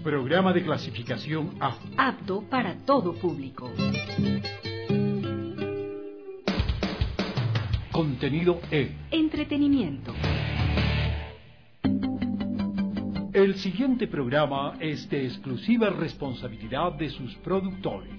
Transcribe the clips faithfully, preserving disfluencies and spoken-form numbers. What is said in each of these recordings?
Programa de clasificación A. Apto para todo público. Contenido E. Entretenimiento. El siguiente programa es de exclusiva responsabilidad de sus productores.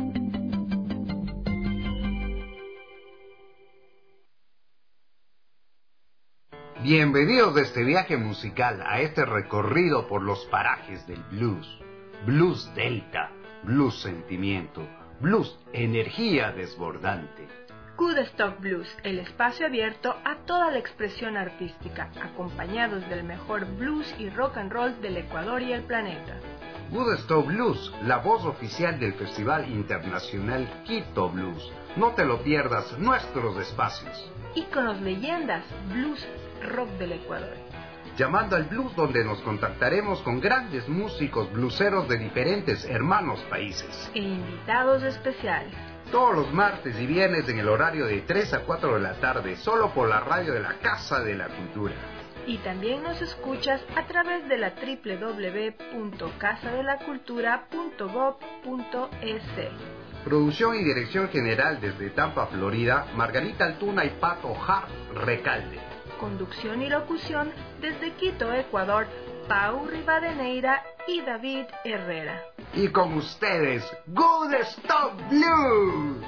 Bienvenidos de este viaje musical a este recorrido por los parajes del blues. Blues Delta, blues sentimiento, blues energía desbordante. Woodstock Blues, el espacio abierto a toda la expresión artística, acompañados del mejor blues y rock and roll del Ecuador y el planeta. Woodstock Blues, la voz oficial del Festival Internacional Quito Blues. No te lo pierdas, nuestros espacios. Íconos, leyendas, blues, rock del Ecuador. Llamando al blues, donde nos contactaremos con grandes músicos blueseros de diferentes hermanos países. E invitados especiales. Todos los martes y viernes en el horario de tres a cuatro de la tarde, solo por la radio de la Casa de la Cultura. Y también nos escuchas a través de la doble u doble u doble u punto casa de la cultura punto gob punto es. Producción y dirección general desde Tampa, Florida, Margarita Altuna y Pato Hart Recalde. Conducción y locución desde Quito, Ecuador, Pau Rivadeneira y David Herrera. Y con ustedes, Woodstock Blues.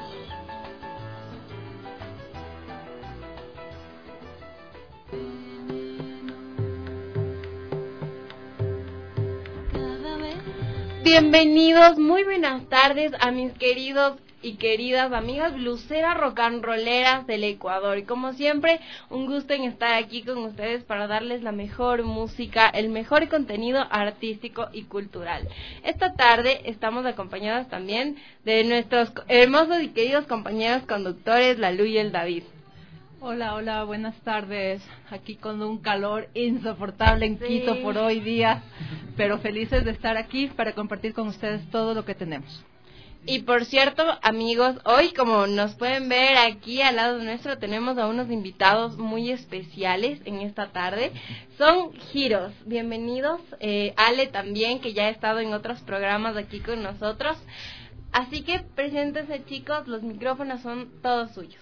Bienvenidos, muy buenas tardes a mis queridos y queridas amigas bluseras rock and rolleras del Ecuador. Y como siempre, un gusto en estar aquí con ustedes para darles la mejor música, el mejor contenido artístico y cultural. Esta tarde estamos acompañadas también de nuestros hermosos y queridos compañeros conductores, la Lu y el David. Hola, hola, buenas tardes. Aquí con un calor insoportable en sí. Quito por hoy día, pero felices de estar aquí para compartir con ustedes todo lo que tenemos. Y por cierto, amigos, hoy como nos pueden ver aquí al lado nuestro, tenemos a unos invitados muy especiales en esta tarde. Son Giros. Bienvenidos. Eh, Ale también, que ya ha estado en otros programas aquí con nosotros. Así que preséntense, chicos, los micrófonos son todos suyos.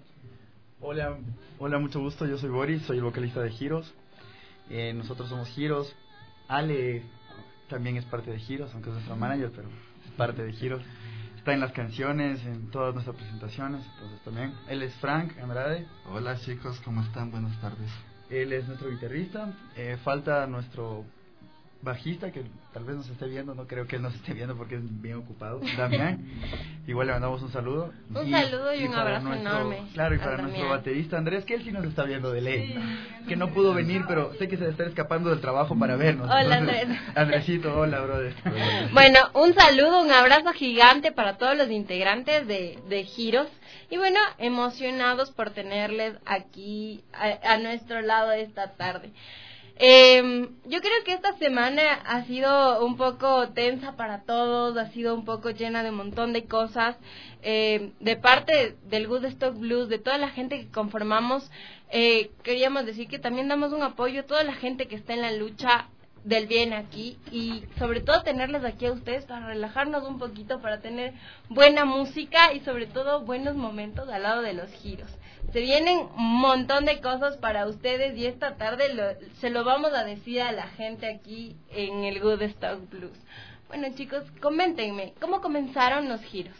Hola, hola, mucho gusto. Yo soy Boris, soy el vocalista de Giros. Eh, nosotros somos Giros. Ale también es parte de Giros, aunque es nuestra manager, pero es parte de Giros. Está en las canciones, en todas nuestras presentaciones, entonces también. Él es Frank Andrade. Hola chicos, ¿cómo están? Buenas tardes. Él es nuestro guitarrista. Eh, falta nuestro bajista, que tal vez nos esté viendo, no creo que él nos esté viendo porque es bien ocupado, Damián. Igual le mandamos un saludo. Un y, saludo y, y un abrazo nuestro, enorme. Claro, y para nuestro Damián. Baterista Andrés, que él sí nos está viendo de ley, sí. Que no pudo venir, pero sé que se está escapando del trabajo para vernos. Hola, entonces, Andrés. Andresito, hola, brother. Bueno, un saludo, un abrazo gigante para todos los integrantes de, de Giros. Y bueno, emocionados por tenerles aquí a, a nuestro lado esta tarde. Eh, yo creo que esta semana ha sido un poco tensa para todos, ha sido un poco llena de un montón de cosas, eh, de parte del Woodstock Blues, de toda la gente que conformamos, eh, queríamos decir que también damos un apoyo a toda la gente que está en la lucha del bien aquí y sobre todo tenerles aquí a ustedes para relajarnos un poquito, para tener buena música y sobre todo buenos momentos al lado de los Giros. Se vienen un montón de cosas para ustedes y esta tarde lo, se lo vamos a decir a la gente aquí en el Woodstock Blues. Bueno chicos, coméntenme, ¿cómo comenzaron los Giros?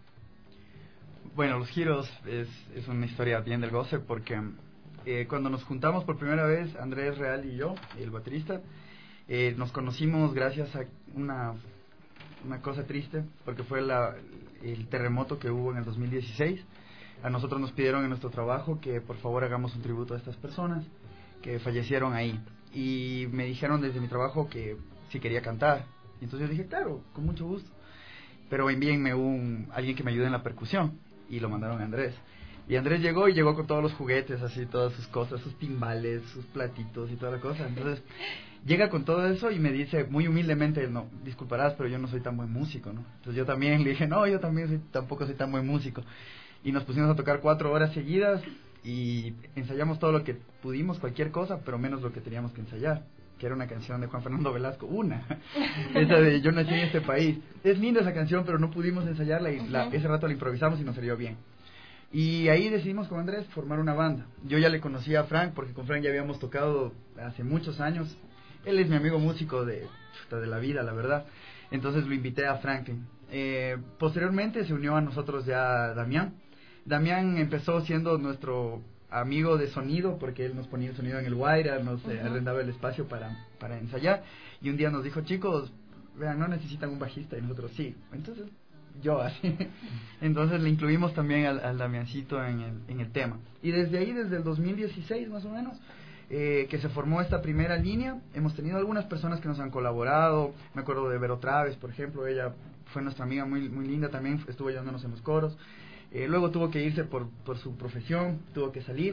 Bueno, los Giros es, es una historia bien del goce porque eh, cuando nos juntamos por primera vez, Andrés Real y yo, el baterista, eh, nos conocimos gracias a una, una cosa triste, porque fue la, el terremoto que hubo en el dos mil dieciséis. A nosotros nos pidieron en nuestro trabajo que por favor hagamos un tributo a estas personas que fallecieron ahí. Y me dijeron desde mi trabajo que si quería cantar. Y entonces yo dije, claro, con mucho gusto. Pero envíenme un, alguien que me ayude en la percusión. Y lo mandaron a Andrés. Y Andrés llegó y llegó con todos los juguetes, así, todas sus cosas, sus timbales, sus platitos y toda la cosa. Entonces llega con todo eso y me dice muy humildemente, no, disculparás, pero yo no soy tan buen músico, ¿no? Entonces yo también le dije, no, yo también soy, tampoco soy tan buen músico. Y nos pusimos a tocar cuatro horas seguidas y ensayamos todo lo que pudimos, cualquier cosa, pero menos lo que teníamos que ensayar. que era una canción de Juan Fernando Velasco, una, esa de Yo nací en este país. Es linda esa canción, pero no pudimos ensayarla y la, ese rato la improvisamos y nos salió bien. Y ahí decidimos con Andrés formar una banda. Yo ya le conocía a Frank, porque con Frank ya habíamos tocado hace muchos años. Él es mi amigo músico de, de la vida, la verdad. Entonces lo invité a Franklin. Eh, posteriormente se unió a nosotros ya Damián. Damián empezó siendo nuestro amigo de sonido, porque él nos ponía el sonido en el Guaira, nos uh-huh. eh, arrendaba el espacio para, para ensayar. Y un día nos dijo, chicos, vean, no necesitan un bajista. Y nosotros, sí. Entonces... yo así, entonces le incluimos también al, al Damiancito en el, en el tema, y desde ahí, desde el dos mil dieciséis más o menos, eh, que se formó esta primera línea, hemos tenido algunas personas que nos han colaborado. Me acuerdo de Vero Traves, por ejemplo, ella fue nuestra amiga muy, muy linda también, estuvo ayudándonos en los coros, eh, luego tuvo que irse por, por su profesión, tuvo que salir,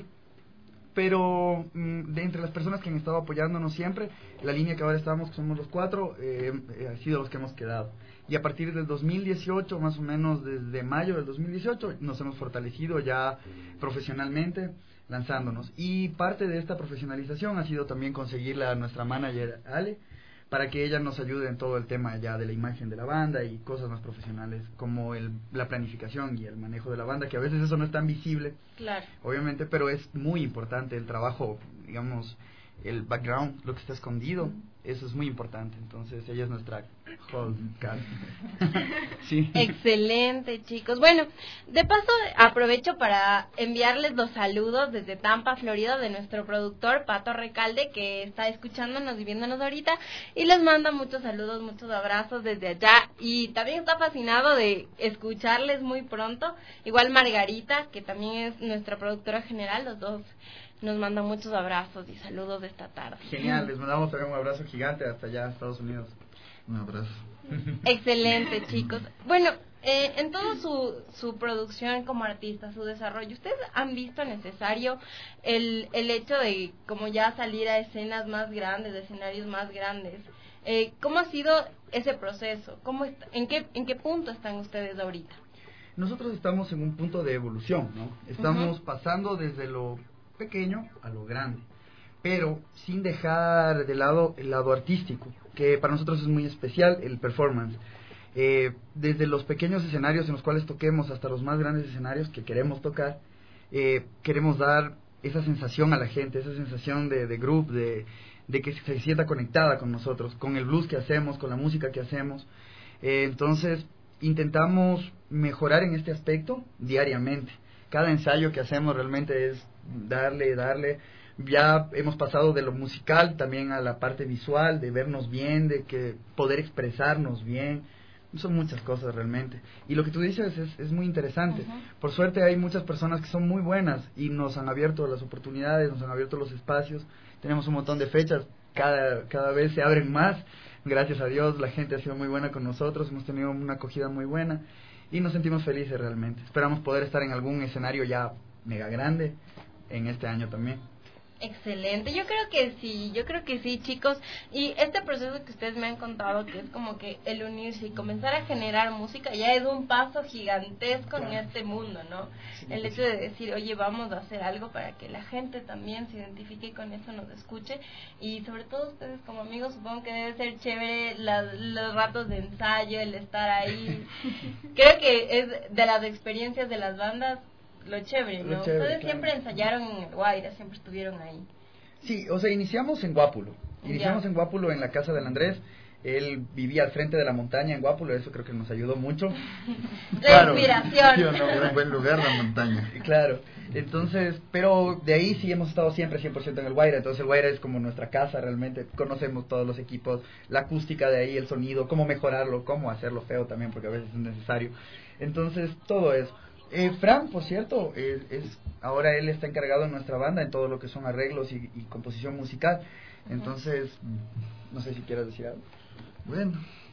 pero mmm, de entre las personas que han estado apoyándonos siempre, la línea que ahora estamos, que somos los cuatro, eh, eh, ha sido los que hemos quedado. Y a partir del dos mil dieciocho, más o menos desde mayo del dos mil dieciocho, nos hemos fortalecido ya profesionalmente, lanzándonos. Y parte de esta profesionalización ha sido también conseguirle a nuestra manager Ale, para que ella nos ayude en todo el tema ya de la imagen de la banda y cosas más profesionales, como el, la planificación y el manejo de la banda, que a veces eso no es tan visible, claro, obviamente, pero es muy importante el trabajo, digamos, el background, lo que está escondido, eso es muy importante. Entonces ella es nuestra whole cast. Sí. Excelente, chicos. Bueno, de paso aprovecho para enviarles los saludos desde Tampa, Florida, de nuestro productor Pato Recalde, que está escuchándonos y viéndonos ahorita, y les manda muchos saludos, muchos abrazos desde allá, y también está fascinado de escucharles muy pronto. Igual Margarita, que también es nuestra productora general, los dos nos mandan muchos abrazos y saludos de esta tarde. Genial, les mandamos también un abrazo gigante hasta allá, Estados Unidos. Un abrazo. Excelente, chicos. Bueno, eh, en toda su, su producción como artista, su desarrollo, ¿ustedes han visto necesario el, el hecho de como ya salir a escenas más grandes, de escenarios más grandes? Eh, ¿Cómo ha sido ese proceso? ¿Cómo está, en, qué, ¿En qué punto están ustedes ahorita? Nosotros estamos en un punto de evolución, ¿no? Estamos uh-huh. pasando desde lo pequeño a lo grande, pero sin dejar de lado el lado artístico, que para nosotros es muy especial, el performance. Eh, desde los pequeños escenarios en los cuales toquemos hasta los más grandes escenarios que queremos tocar, eh, queremos dar esa sensación a la gente, esa sensación de, de group, de, de que se sienta conectada con nosotros, con el blues que hacemos, con la música que hacemos. Eh, entonces, intentamos mejorar en este aspecto diariamente. Cada ensayo que hacemos realmente es darle, darle. Ya hemos pasado de lo musical también a la parte visual, de vernos bien, de que poder expresarnos bien. Son muchas cosas realmente. Y lo que tú dices es, es muy interesante. Uh-huh. Por suerte hay muchas personas que son muy buenas y nos han abierto las oportunidades, nos han abierto los espacios. Tenemos un montón de fechas, cada, cada vez se abren más. Gracias a Dios, la gente ha sido muy buena con nosotros, hemos tenido una acogida muy buena y nos sentimos felices realmente. Esperamos poder estar en algún escenario ya mega grande en este año también. Excelente, yo creo que sí, yo creo que sí, chicos. Y este proceso que ustedes me han contado, que es como que el unirse y comenzar a generar música, ya es un paso gigantesco en este mundo, ¿no? Sí, el hecho de decir, oye, vamos a hacer algo para que la gente también se identifique con eso, nos escuche. Y sobre todo ustedes como amigos, supongo que debe ser chévere las, los ratos de ensayo, el estar ahí. Creo que es de las experiencias de las bandas lo chévere, ¿no? Lo chévere, ustedes claro. Siempre ensayaron en el Guaira, siempre estuvieron ahí. Sí, o sea, iniciamos en Guápulo. Iniciamos ya. en Guápulo, en la casa del Andrés. Él vivía al frente de la montaña en Guápulo, eso creo que nos ayudó mucho. La claro, inspiración. Sí, no, era un buen lugar la montaña. Claro, entonces, pero de ahí sí hemos estado siempre cien por ciento en el Guaira. Entonces el Guaira es como nuestra casa realmente. Conocemos todos los equipos, la acústica de ahí, el sonido, cómo mejorarlo, cómo hacerlo feo también, porque a veces es necesario. Entonces, todo eso. Eh, Fran, por cierto, es, es ahora él está encargado en nuestra banda en todo lo que son arreglos y, y composición musical. Entonces, no sé si quieras decir algo. Bueno,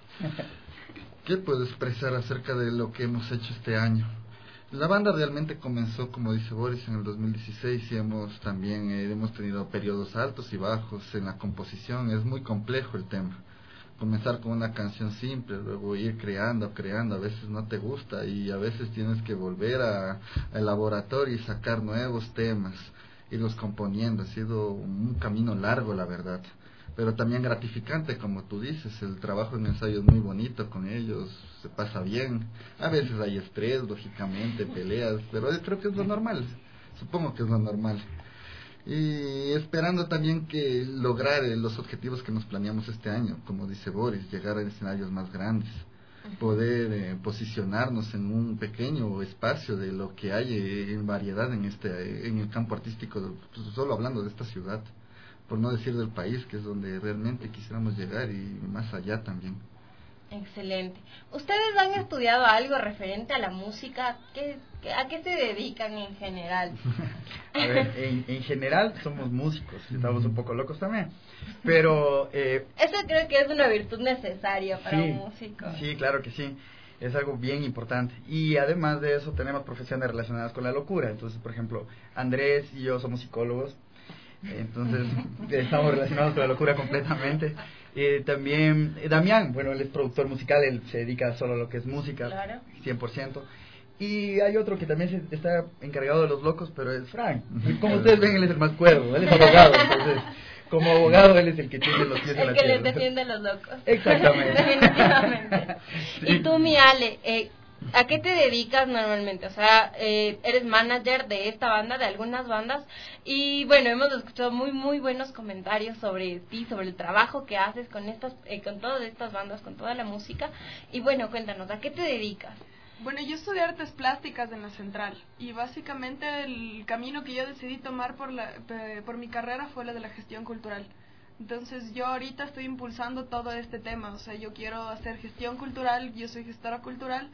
¿qué puedo expresar acerca de lo que hemos hecho este año? La banda realmente comenzó, como dice Boris, en el dos mil dieciséis y hemos también eh, hemos tenido periodos altos y bajos en la composición. Es muy complejo el tema. Comenzar con una canción simple, luego ir creando, creando, a veces no te gusta y a veces tienes que volver a, al laboratorio y sacar nuevos temas, irlos componiendo. Ha sido un camino largo, la verdad, pero también gratificante, como tú dices. El trabajo en ensayo es muy bonito con ellos, se pasa bien. A veces hay estrés, lógicamente, peleas, pero creo que es lo normal, supongo que es lo normal. Y esperando también que lograr los objetivos que nos planeamos este año, como dice Boris, llegar a escenarios más grandes, poder eh, posicionarnos en un pequeño espacio de lo que hay eh, en variedad en este en el campo artístico, pues, solo hablando de esta ciudad, por no decir del país, que es donde realmente quisiéramos llegar, y más allá también. Excelente. ¿Ustedes han estudiado algo referente a la música? ¿Qué, ¿A qué se dedican en general? A ver, en, en general somos músicos, estamos un poco locos también, pero... Eh, Eso creo que es una virtud necesaria para sí, un músico. Sí, claro que sí, es algo bien importante. Y además de eso tenemos profesiones relacionadas con la locura. Entonces, por ejemplo, Andrés y yo somos psicólogos, entonces estamos relacionados con la locura completamente. Eh, también eh, Damián, bueno, él es productor musical, él se dedica solo a lo que es música, claro, cien por ciento. Y hay otro que también se está encargado de los locos, pero es Frank. Y como ustedes ven, él es el más cuerdo, él es abogado, entonces como abogado él es el que tiene los pies en la tierra. El que les defiende a los locos. Exactamente. Definitivamente. Sí. Y tú, mi Ale, eh, ¿a qué te dedicas normalmente? O sea, eh, eres manager de esta banda, de algunas bandas, y bueno, hemos escuchado muy, muy buenos comentarios sobre ti, sobre el trabajo que haces con estas, eh, con todas estas bandas, con toda la música, y bueno, cuéntanos, ¿a qué te dedicas? Bueno, yo estudié artes plásticas en la Central, y básicamente el camino que yo decidí tomar por, la, por mi carrera fue la de la gestión cultural. Entonces yo ahorita estoy impulsando todo este tema, o sea, yo quiero hacer gestión cultural, yo soy gestora cultural,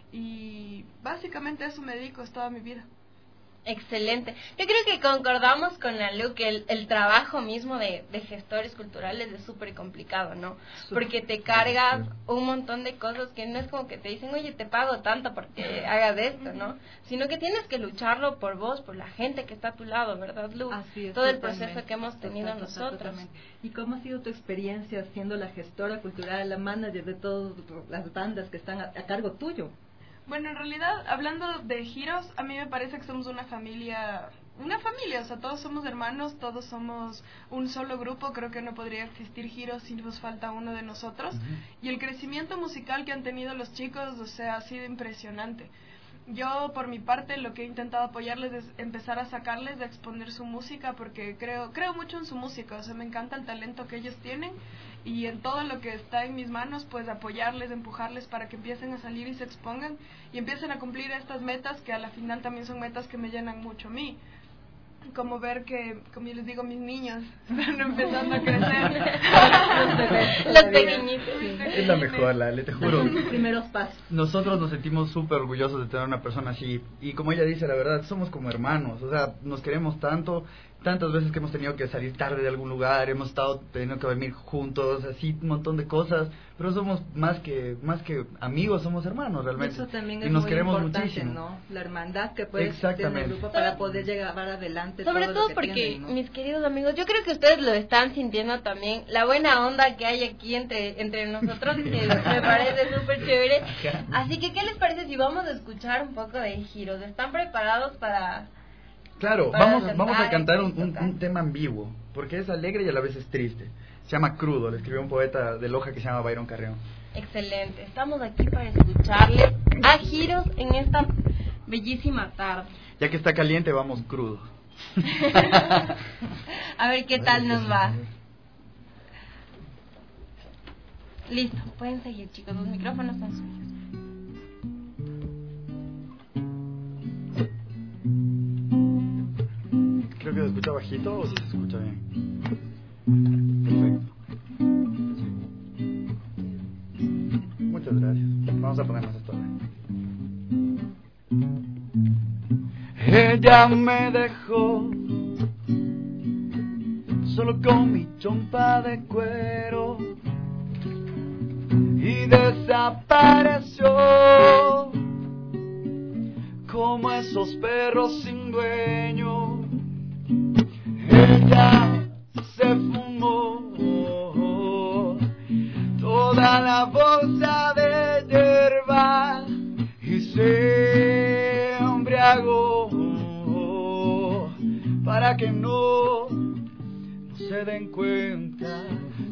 y básicamente a eso me dedico, es toda mi vida. Excelente. Yo creo que concordamos con la Lu que el, el trabajo mismo de, de gestores culturales es súper complicado, ¿no? Porque te cargas un montón de cosas que no es como que te dicen, oye, te pago tanto porque hagas esto, ¿no? Sino que tienes que lucharlo por vos, por la gente que está a tu lado, ¿verdad, Lu? Así es, todo el totalmente, proceso que hemos tenido total, total, nosotros. totalmente. ¿Y cómo ha sido tu experiencia siendo la gestora cultural, la manager de todas las bandas que están a, a cargo tuyo? Bueno, en realidad, hablando de giros, a mí me parece que somos una familia, una familia, o sea, todos somos hermanos, todos somos un solo grupo, creo que no podría existir giros si nos falta uno de nosotros, uh-huh. Y el crecimiento musical que han tenido los chicos, o sea, ha sido impresionante. Yo, por mi parte, lo que he intentado apoyarles es empezar a sacarles de exponer su música, porque creo creo mucho en su música, o sea, me encanta el talento que ellos tienen, y en todo lo que está en mis manos, pues apoyarles, empujarles para que empiecen a salir y se expongan, y empiecen a cumplir estas metas, que a la final también son metas que me llenan mucho a mí. Como ver que, como yo les digo, mis niños están empezando a crecer. Los pequeñitos. Es la mejor, la, le te juro. Son sus primeros pasos. Nosotros nos sentimos súper orgullosos de tener una persona así. Y como ella dice, la verdad, somos como hermanos. O sea, nos queremos tanto. Tantas veces que hemos tenido que salir tarde de algún lugar, hemos estado teniendo que dormir juntos, así un montón de cosas, pero somos más que más que amigos, somos hermanos realmente. Eso también y es nos muy queremos importante, muchísimo, ¿no? La hermandad que puede existir en el grupo para poder llegar adelante. Sobre todo, todo lo que porque, tienen, ¿no? mis queridos amigos, yo creo que ustedes lo están sintiendo también, la buena onda que hay aquí entre entre nosotros, que me parece súper chévere. Así que, ¿qué les parece si vamos a escuchar un poco de giros? ¿Están preparados para...? Claro, Para vamos, cantar, vamos a cantar un, un, tocar. un tema ambiguo, porque es alegre y a la vez es triste. Se llama Crudo, lo escribió un poeta de Loja que se llama Byron Carreón. Excelente, estamos aquí para escucharles a giros en esta bellísima tarde. Ya que está caliente, vamos crudo. A ver qué tal nos va. Listo, pueden seguir, chicos, los micrófonos están suyos. Creo que se escucha bajito o si se escucha bien. Perfecto. Muchas gracias. Vamos a ponernos esto. Ella me dejó solo con mi chompa de cuero y desapareció como esos perros sin dueño. Ella se fumó toda la bolsa de hierba y se embriagó para que no, no se den cuenta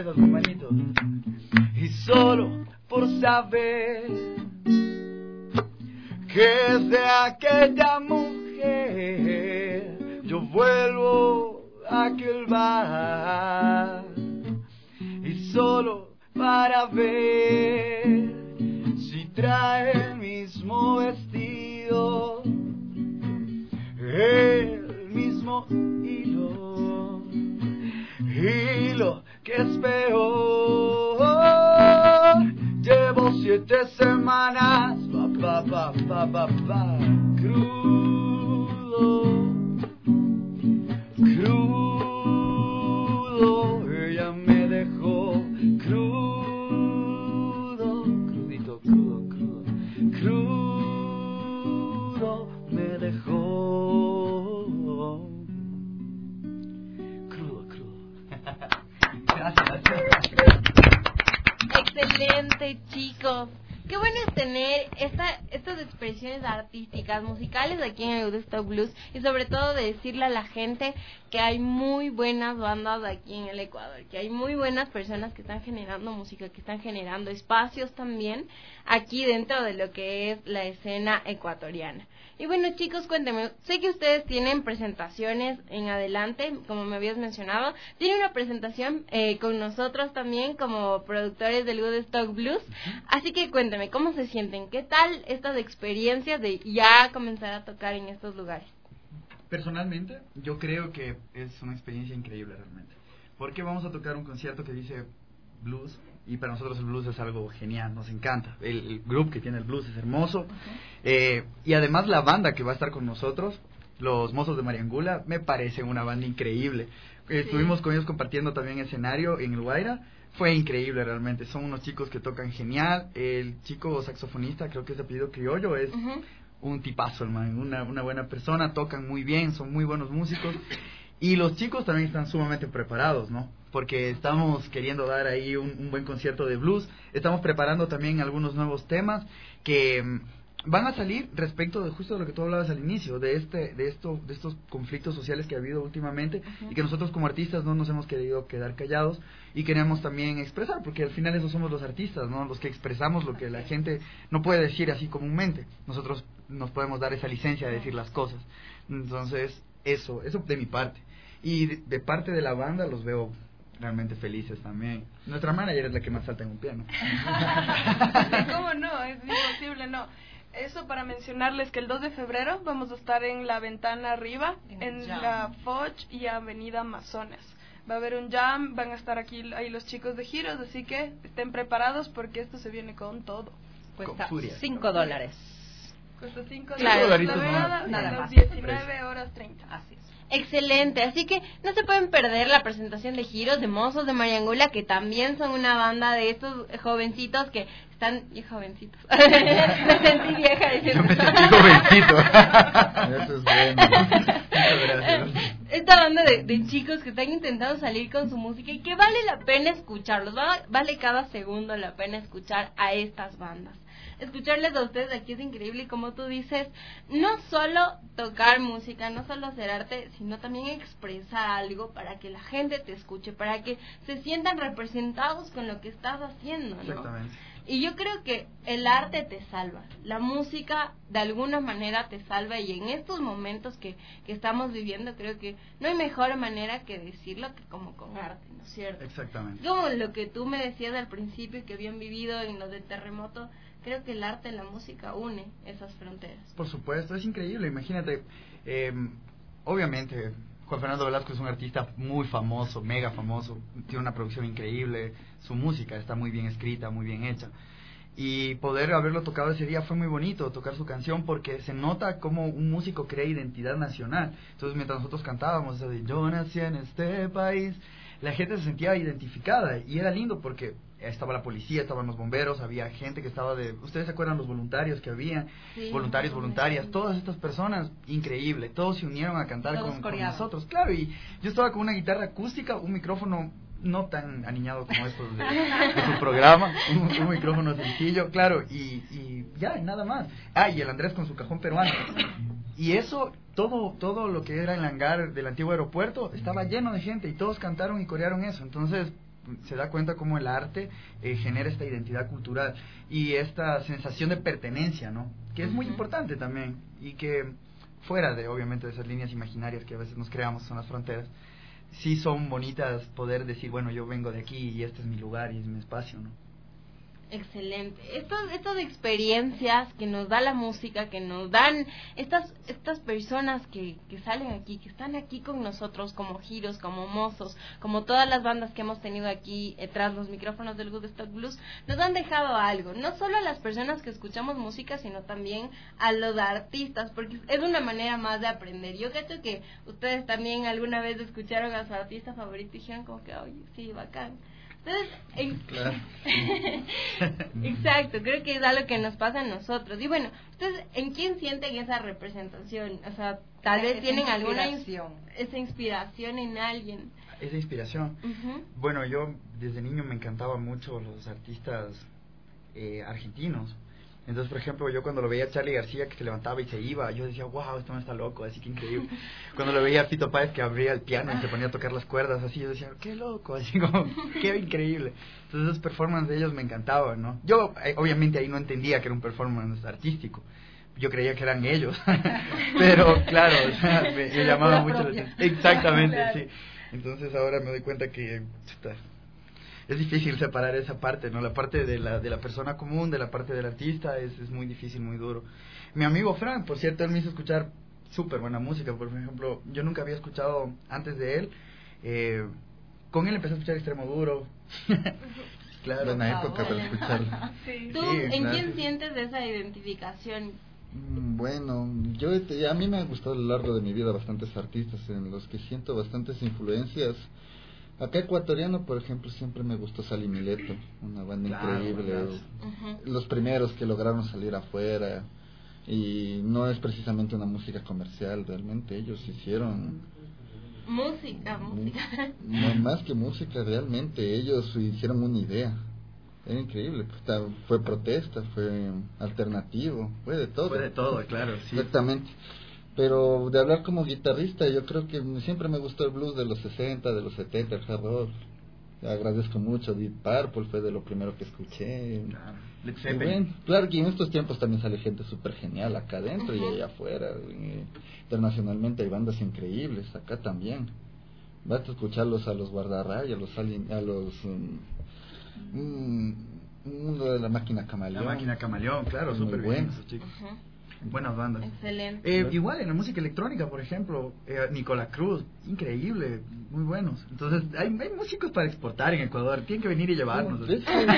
esas compañitos. Y solo por saber que es de aquella mujer, yo vuelvo a aquel bar. Y solo para ver si trae el mismo vestido, el mismo hilo, hilo que es peor. Llevo siete semanas, pa, pa, pa, pa, pa, crudo, crudo, ella me dejó crudo, crudito, crudo, crudo, crudo, me dejó crudo, crudo. Gracias. Excelente, chicos. Qué bueno es tener esta, estas expresiones artísticas, musicales aquí en el Woodstock Blues, y sobre todo de decirle a la gente que hay muy buenas bandas aquí en el Ecuador, que hay muy buenas personas que están generando música, que están generando espacios también aquí dentro de lo que es la escena ecuatoriana. Y bueno, chicos, cuéntenme, sé que ustedes tienen presentaciones en adelante, como me habías mencionado. Tienen una presentación eh, con nosotros también como productores del Woodstock Blues. Así que cuéntenme, ¿cómo se sienten? ¿Qué tal estas experiencias de ya comenzar a tocar en estos lugares? Personalmente, yo creo que es una experiencia increíble realmente. Porque vamos a tocar un concierto que dice blues, y para nosotros el blues es algo genial, nos encanta. El, el grupo que tiene el blues es hermoso. Uh-huh. eh, y además la banda que va a estar con nosotros, los Mozos de Mariangula, me parece una banda increíble. Sí. Estuvimos con ellos compartiendo también escenario en el Guaira. Fue increíble realmente, son unos chicos que tocan genial. El chico saxofonista, creo que es de apellido criollo, es uh-huh. un tipazo, hermano, una, una buena persona, tocan muy bien, son muy buenos músicos. Y los chicos también están sumamente preparados, ¿no? Porque estamos queriendo dar ahí un, un buen concierto de blues. Estamos preparando también algunos nuevos temas que um, van a salir respecto de justo de lo que tú hablabas al inicio, de este, de esto, de estos conflictos sociales que ha habido últimamente, uh-huh. y que nosotros como artistas no nos hemos querido quedar callados y queremos también expresar, porque al final esos somos los artistas, ¿no? Los que expresamos lo que la gente no puede decir así comúnmente. Nosotros nos podemos dar esa licencia de decir las cosas. Entonces, eso, eso de mi parte. Y de, de parte de la banda los veo realmente felices también. Nuestra manager es la que más salta en un piano. ¿Cómo no? Es imposible, no. Eso para mencionarles que el dos de febrero vamos a estar en la Ventana Arriba, en, en la Foch y Avenida Amazonas. Va a haber un jam, van a estar aquí ahí los chicos de Giros, así que estén preparados porque esto se viene con todo. Cuesta cinco dólares. Cuesta cinco claro, dólares la velada, nada a las más. diecinueve horas treinta. Así es. Excelente, así que no se pueden perder la presentación de Giros, de Mozos de Mariangula, que también son una banda de estos jovencitos que están... y jovencitos. Me sentí vieja diciendo. Yo me sentí jovencito. Eso es bueno. Muchas gracias. Esta banda de, de chicos que están intentando salir con su música y que vale la pena escucharlos, va, vale cada segundo la pena escuchar a estas bandas. Escucharles a ustedes aquí es increíble y como tú dices, no solo tocar música, no solo hacer arte, sino también expresar algo para que la gente te escuche, para que se sientan representados con lo que estás haciendo, ¿no? Exactamente. Y yo creo que el arte te salva, la música de alguna manera te salva y en estos momentos que, que estamos viviendo creo que no hay mejor manera que decirlo que como con arte, ¿no es cierto? Exactamente. Como lo que tú me decías al principio que habían vivido en lo del terremoto, creo que el arte y la música une esas fronteras. Por supuesto, es increíble, imagínate, eh, obviamente Juan Fernando Velasco es un artista muy famoso, mega famoso, tiene una producción increíble, su música está muy bien escrita, muy bien hecha. Y poder haberlo tocado ese día fue muy bonito, tocar su canción, porque se nota como un músico crea identidad nacional. Entonces mientras nosotros cantábamos eso de yo nací en este país, la gente se sentía identificada y era lindo porque estaba la policía, estaban los bomberos, había gente que estaba de... ¿Ustedes se acuerdan los voluntarios que había? Sí, voluntarios, voluntarias, todas estas personas, increíble, todos se unieron a cantar con, con nosotros. Claro, y yo estaba con una guitarra acústica, un micrófono no tan aniñado como estos de, de su programa, un, un micrófono sencillo, claro, y, y ya, y nada más. Ah, y el Andrés con su cajón peruano. Y eso, todo todo lo que era el hangar del antiguo aeropuerto, estaba lleno de gente y todos cantaron y corearon eso. Entonces, se da cuenta cómo el arte eh, genera esta identidad cultural y esta sensación de pertenencia, ¿no? Que es muy importante también, y que fuera de, obviamente, de esas líneas imaginarias que a veces nos creamos, son las fronteras, sí son bonitas poder decir, bueno, yo vengo de aquí y este es mi lugar y es mi espacio, ¿no? Excelente. Estos, estas experiencias que nos da la música, que nos dan estas estas personas que, que salen aquí, que están aquí con nosotros como Giros, como Mozos, como todas las bandas que hemos tenido aquí eh, tras los micrófonos del Woodstock Blues, nos han dejado algo, no solo a las personas que escuchamos música, sino también a los artistas, porque es una manera más de aprender. Yo creo que ustedes también alguna vez escucharon a su artista favorito y dijeron como que, oye, sí, bacán. Entonces, en... claro. Exacto, creo que es algo que nos pasa a nosotros. Y bueno, ustedes, ¿en quién sienten esa representación? O sea, tal vez tienen alguna inspiración. Esa inspiración en alguien. Esa inspiración. Uh-huh. Bueno, yo desde niño me encantaban mucho los artistas eh, argentinos. Entonces, por ejemplo, yo cuando lo veía a Charly García que se levantaba y se iba, yo decía, wow, esto no está loco, así que increíble. Cuando lo veía a Fito Páez que abría el piano y se ponía a tocar las cuerdas, así, yo decía, qué loco, así como, qué increíble. Entonces, esas performances de ellos me encantaban, ¿no? Yo, eh, obviamente, ahí no entendía que era un performance artístico. Yo creía que eran ellos. Pero, claro, o sea, me, me llamaba mucho la atención. Exactamente, claro. Sí. Entonces, ahora me doy cuenta que... Chuta, es difícil separar esa parte, ¿no? La parte de la de la persona común, de la parte del artista, es, es muy difícil, muy duro. Mi amigo Frank, por cierto, él me hizo escuchar súper buena música. Por ejemplo, yo nunca había escuchado antes de él. Eh, con él empecé a escuchar Extremo Duro. Claro, buena época para escucharlo. Sí. ¿Tú sí, en claro. quién sientes esa identificación? Bueno, yo a mí me ha gustado a lo largo de mi vida bastantes artistas en los que siento bastantes influencias. Acá ecuatoriano, por ejemplo, siempre me gustó Sally Mileto, una banda claro, increíble, uh-huh. Los primeros que lograron salir afuera, y no es precisamente una música comercial, realmente ellos hicieron... Música, música. No, más que música, realmente ellos hicieron una idea, era increíble, fue protesta, fue alternativo, fue de todo. Fue de todo, claro, sí. Exactamente. Pero de hablar como guitarrista, yo creo que siempre me gustó el blues de los sesenta, de los setenta, el hard rock. Agradezco mucho. Deep Purple fue de lo primero que escuché. Claro. Led Zeppelin. Bueno, claro que en estos tiempos también sale gente súper genial acá adentro uh-huh. y allá afuera. Y internacionalmente hay bandas increíbles, acá también. Basta escucharlos a los Guardarraya, a los alien, a los um, um, mundo de la Máquina Camaleón. La Máquina Camaleón, claro, súper bien esos chicos. Uh-huh. Buenas bandas. Excelente. Eh, igual en la música electrónica, por ejemplo, eh, Nicola Cruz, increíble, muy buenos. Entonces, hay, hay músicos para exportar en Ecuador, tienen que venir y llevarnos.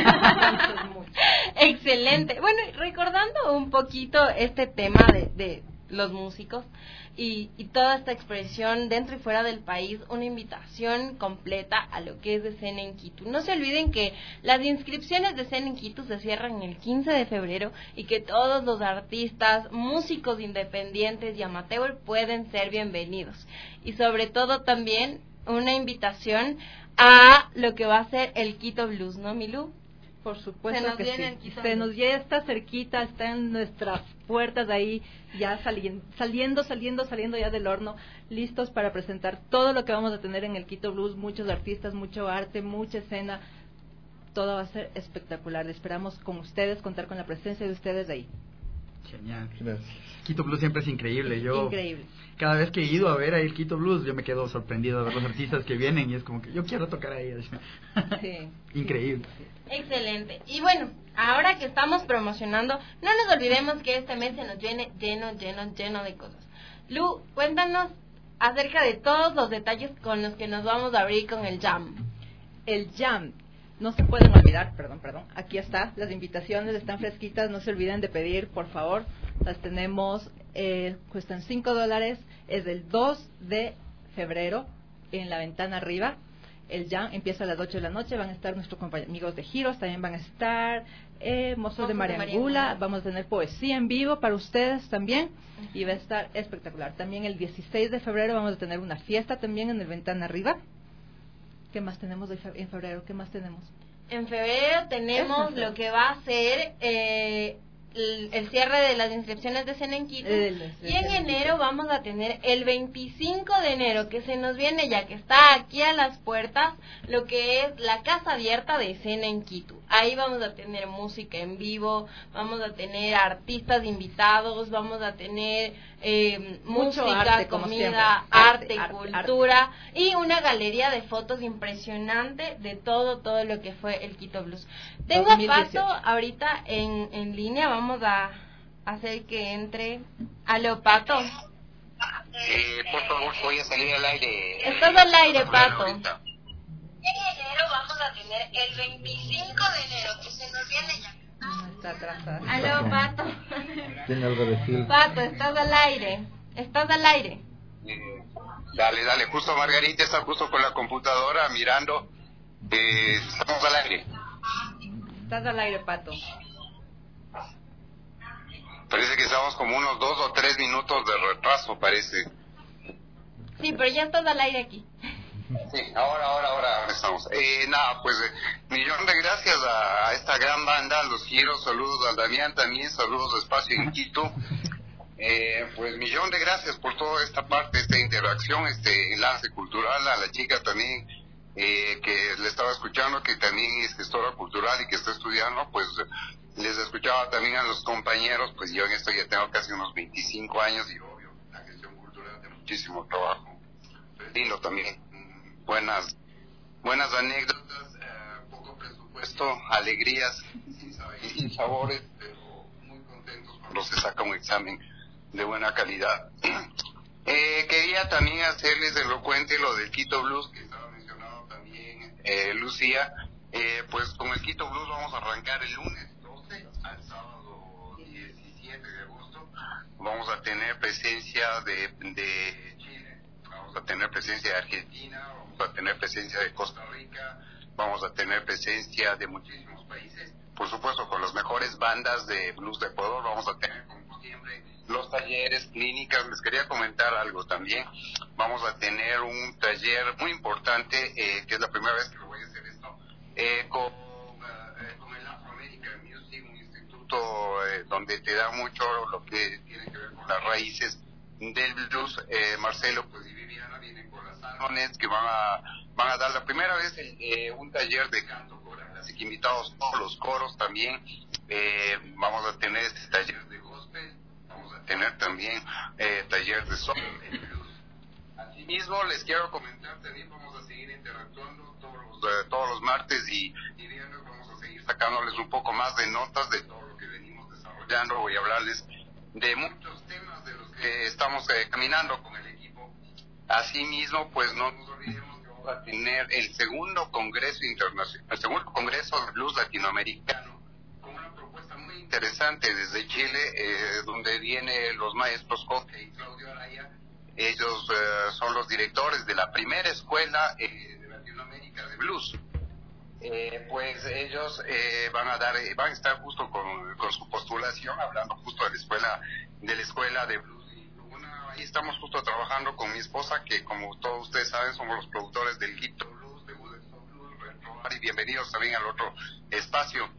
Excelente. Bueno, recordando un poquito este tema de, de los músicos y, y toda esta expresión dentro y fuera del país, una invitación completa a lo que es de Escena en Quito. No se olviden que las inscripciones de Escena en Quito se cierran el quince de febrero y que todos los artistas, músicos independientes y amateur pueden ser bienvenidos. Y sobre todo también una invitación a lo que va a ser el Quito Blues, ¿no, Milú? Por supuesto que sí. Se nos ya está cerquita, está en nuestras puertas ahí, ya saliendo, saliendo, saliendo, saliendo ya del horno, listos para presentar todo lo que vamos a tener en el Quito Blues, muchos artistas, mucho arte, mucha escena, todo va a ser espectacular. Esperamos con ustedes, contar con la presencia de ustedes ahí. Genial, gracias. Quito Blues siempre es increíble. Yo increíble. Cada vez que he ido a ver ahí el Quito Blues, yo me quedo sorprendido de ver los artistas que vienen y es como que yo quiero tocar ahí. Sí. Increíble. Excelente. Y bueno, ahora que estamos promocionando, no nos olvidemos que este mes se nos viene lleno, lleno, lleno de cosas. Lu, cuéntanos acerca de todos los detalles con los que nos vamos a abrir con el Jam. El Jam. No se pueden olvidar, perdón, perdón, aquí está, las invitaciones están fresquitas, no se olviden de pedir, por favor, las tenemos, eh, cuestan cinco dólares, es del dos de febrero, en la ventana arriba, el jam empieza a las ocho de la noche, van a estar nuestros amigos de Giros, también van a estar eh, Mozos de Mariangula, vamos a tener poesía en vivo para ustedes también, y va a estar espectacular. También el dieciséis de febrero vamos a tener una fiesta también en el ventana arriba. ¿Qué más tenemos en febrero? ¿Qué más tenemos? En febrero tenemos lo que va a ser eh, el, el cierre de las inscripciones de Cena en Quito. El, y en enero vamos a tener el veinticinco de enero, que se nos viene ya que está aquí a las puertas, lo que es la casa abierta de Cena en Quito. Ahí vamos a tener música en vivo, vamos a tener artistas invitados, vamos a tener eh, Mucho música, arte, como comida, siempre. arte, Arte, cultura arte. y una galería de fotos impresionante de todo, todo lo que fue el Quito Blues. Tengo a Pato ahorita en, en línea, vamos a hacer que entre. Aló, Pato. Eh, por favor, voy a salir al aire. Estás al aire, Pato. Ahorita. En enero vamos a tener el veinticinco de enero, que se nos viene ya. No, está atrasada. Aló, Pato. Tiene algo de decir. Pato, estás al aire. Estás al aire. Eh, dale, dale, justo Margarita está justo con la computadora mirando. Eh, estamos al aire. Estás al aire, Pato. Parece que estamos como unos dos o tres minutos de retraso, parece. Sí, pero ya estás al aire aquí. Sí, ahora, ahora, ahora, ahora estamos. Eh, nada, pues, eh, millón de gracias a, a esta gran banda, Los Giros, saludos a Damián también, saludos a Espacio en Quito. Eh, pues, millón de gracias por toda esta parte, esta interacción, este enlace cultural, a la chica también, eh, que le estaba escuchando, que también es gestora cultural y que está estudiando, pues, les escuchaba también a los compañeros, pues yo en esto ya tengo casi unos veinticinco años y obvio, la gestión cultural de muchísimo trabajo. Lindo también. Buenas buenas anécdotas, eh, poco presupuesto, alegrías sin sabores, pero muy contentos cuando se saca un examen de buena calidad. eh, quería también hacerles elocuente lo del Quito Blues, que estaba mencionado también eh, Lucía. Eh, pues con el Quito Blues vamos a arrancar el lunes doce al sábado diecisiete de agosto. Vamos a tener presencia de, de Chile, vamos a tener presencia de Argentina, vamos a tener presencia de Costa Rica, vamos a tener presencia de muchísimos países, por supuesto con las mejores bandas de blues de Ecuador. Vamos a tener como siempre los talleres, clínicas. Les quería comentar algo también, vamos a tener un taller muy importante, eh, que es la primera vez que lo voy a hacer esto, eh, con, eh, con el Afro American Music, un instituto eh, donde te da mucho lo que tiene que ver con las raíces del blues. eh, Marcelo pues y Viviana vienen con las anones que van a van a dar la primera vez eh, un taller de canto coral, así que invitados todos los coros también. Eh, vamos a tener este taller de gospel, vamos a tener también eh, taller de soul en blues. Asimismo les quiero comentar también, vamos a seguir interactuando todos los, eh, todos los martes y, y viernes, vamos a seguir sacándoles un poco más de notas de todo lo que venimos desarrollando. Voy a hablarles de muchos temas de los que estamos eh, caminando con el equipo. Asimismo, pues no nos olvidemos que vamos a tener el segundo congreso internacional, el segundo congreso de blues latinoamericano, con una propuesta muy interesante desde Chile, eh, donde vienen los maestros Jorge y Claudio Araya. Ellos eh, son los directores de la primera escuela eh, de Latinoamérica de blues. Eh, pues ellos eh, van a dar, eh, van a estar justo con, con su postulación, hablando justo de la escuela, de la escuela de blues. Y una, ahí estamos justo trabajando con mi esposa, que como todos ustedes saben, somos los productores del Quito Blues, de Woodstock Blues, Retro Bar, y bienvenidos también al otro espacio.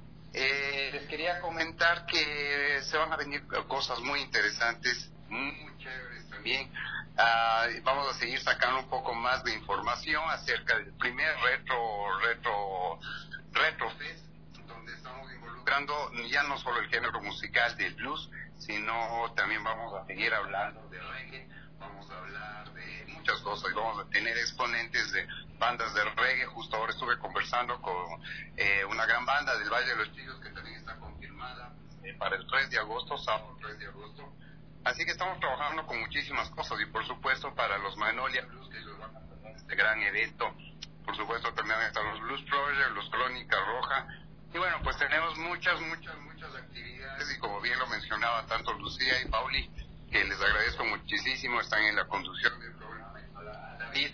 Eh, les quería comentar que se van a venir cosas muy interesantes, muy chéveres también. Uh, vamos a seguir sacando un poco más de información acerca del primer retro retro retro fest, donde estamos involucrando ya no solo el género musical del blues, sino también vamos a seguir hablando de reggae, vamos a hablar de muchas cosas y vamos a tener exponentes de bandas de reggae. Justo ahora estuve conversando con eh, una gran banda del Valle de los Chillos que también está confirmada eh, para el tres de agosto, sábado tres de agosto. Así que estamos trabajando con muchísimas cosas y por supuesto para los Magnolia Blues, que ellos van a tener este gran evento. Por supuesto también están los Blues Project, los Crónica Roja. Y bueno, pues tenemos muchas, muchas, muchas actividades y como bien lo mencionaba tanto Lucía y Pauli, que les agradezco muchísimo, están en la conducción del programa, a David.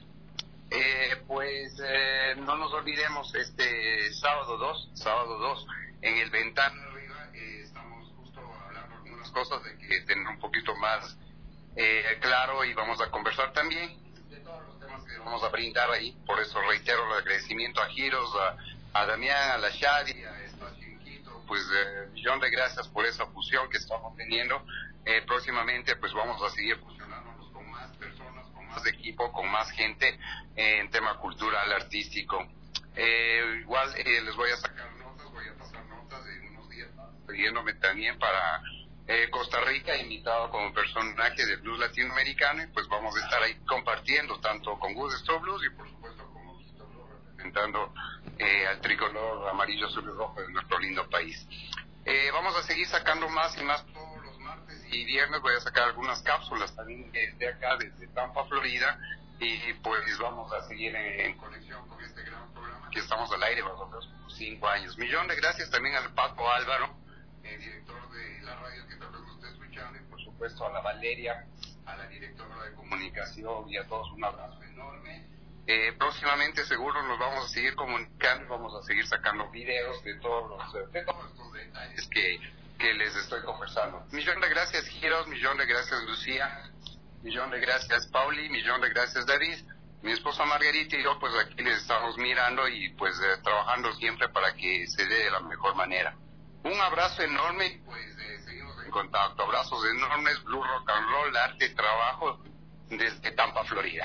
Eh, pues eh, no nos olvidemos, este sábado dos, sábado dos, en el Ventana Arriba, eh, estamos justo hablando algunas cosas de que tener un poquito más eh, claro y vamos a conversar también de todos los temas que vamos a brindar ahí. Por eso reitero el agradecimiento a Giros, a, a Damián, a la Shadi, a Espacio en Quito, pues eh, millón de gracias por esa fusión que estamos teniendo. Eh, próximamente pues vamos a seguir fusionándonos con más personas, con más equipo, con más gente eh, en tema cultural, artístico. Eh, igual eh, les voy a sacar notas, voy a pasar notas en unos días más, pidiéndome también para eh, Costa Rica, invitado como personaje de blues latinoamericano, y pues vamos a estar ahí compartiendo tanto con Gusto Blues y por supuesto con Gusto Blues, representando eh, al tricolor amarillo, azul y rojo de nuestro lindo país. Eh, vamos a seguir sacando más y más todos los martes y viernes. Voy a sacar algunas cápsulas también desde acá, desde Tampa, Florida, y pues vamos a seguir en, en conexión con este gran programa que estamos al aire más o menos por cinco años. Millón de gracias también al Paco Álvaro, eh, director de la radio que tal vez usted escuchando, y por supuesto a la Valeria, a la directora de comunicación, y a todos un abrazo enorme. Eh, próximamente seguro nos vamos a seguir comunicando, vamos a seguir sacando videos de todos los, de todos estos detalles que, que les estoy conversando. Millón de gracias, Giros, millón de gracias, Lucía, millón de gracias, Pauli, millón de gracias, David. Mi esposa Margarita y yo pues aquí les estamos mirando y pues eh, trabajando siempre para que se dé de la mejor manera. Un abrazo enorme y pues eh, seguimos en contacto. Abrazos enormes, Blue Rock and Roll, arte y trabajo desde Tampa, Florida.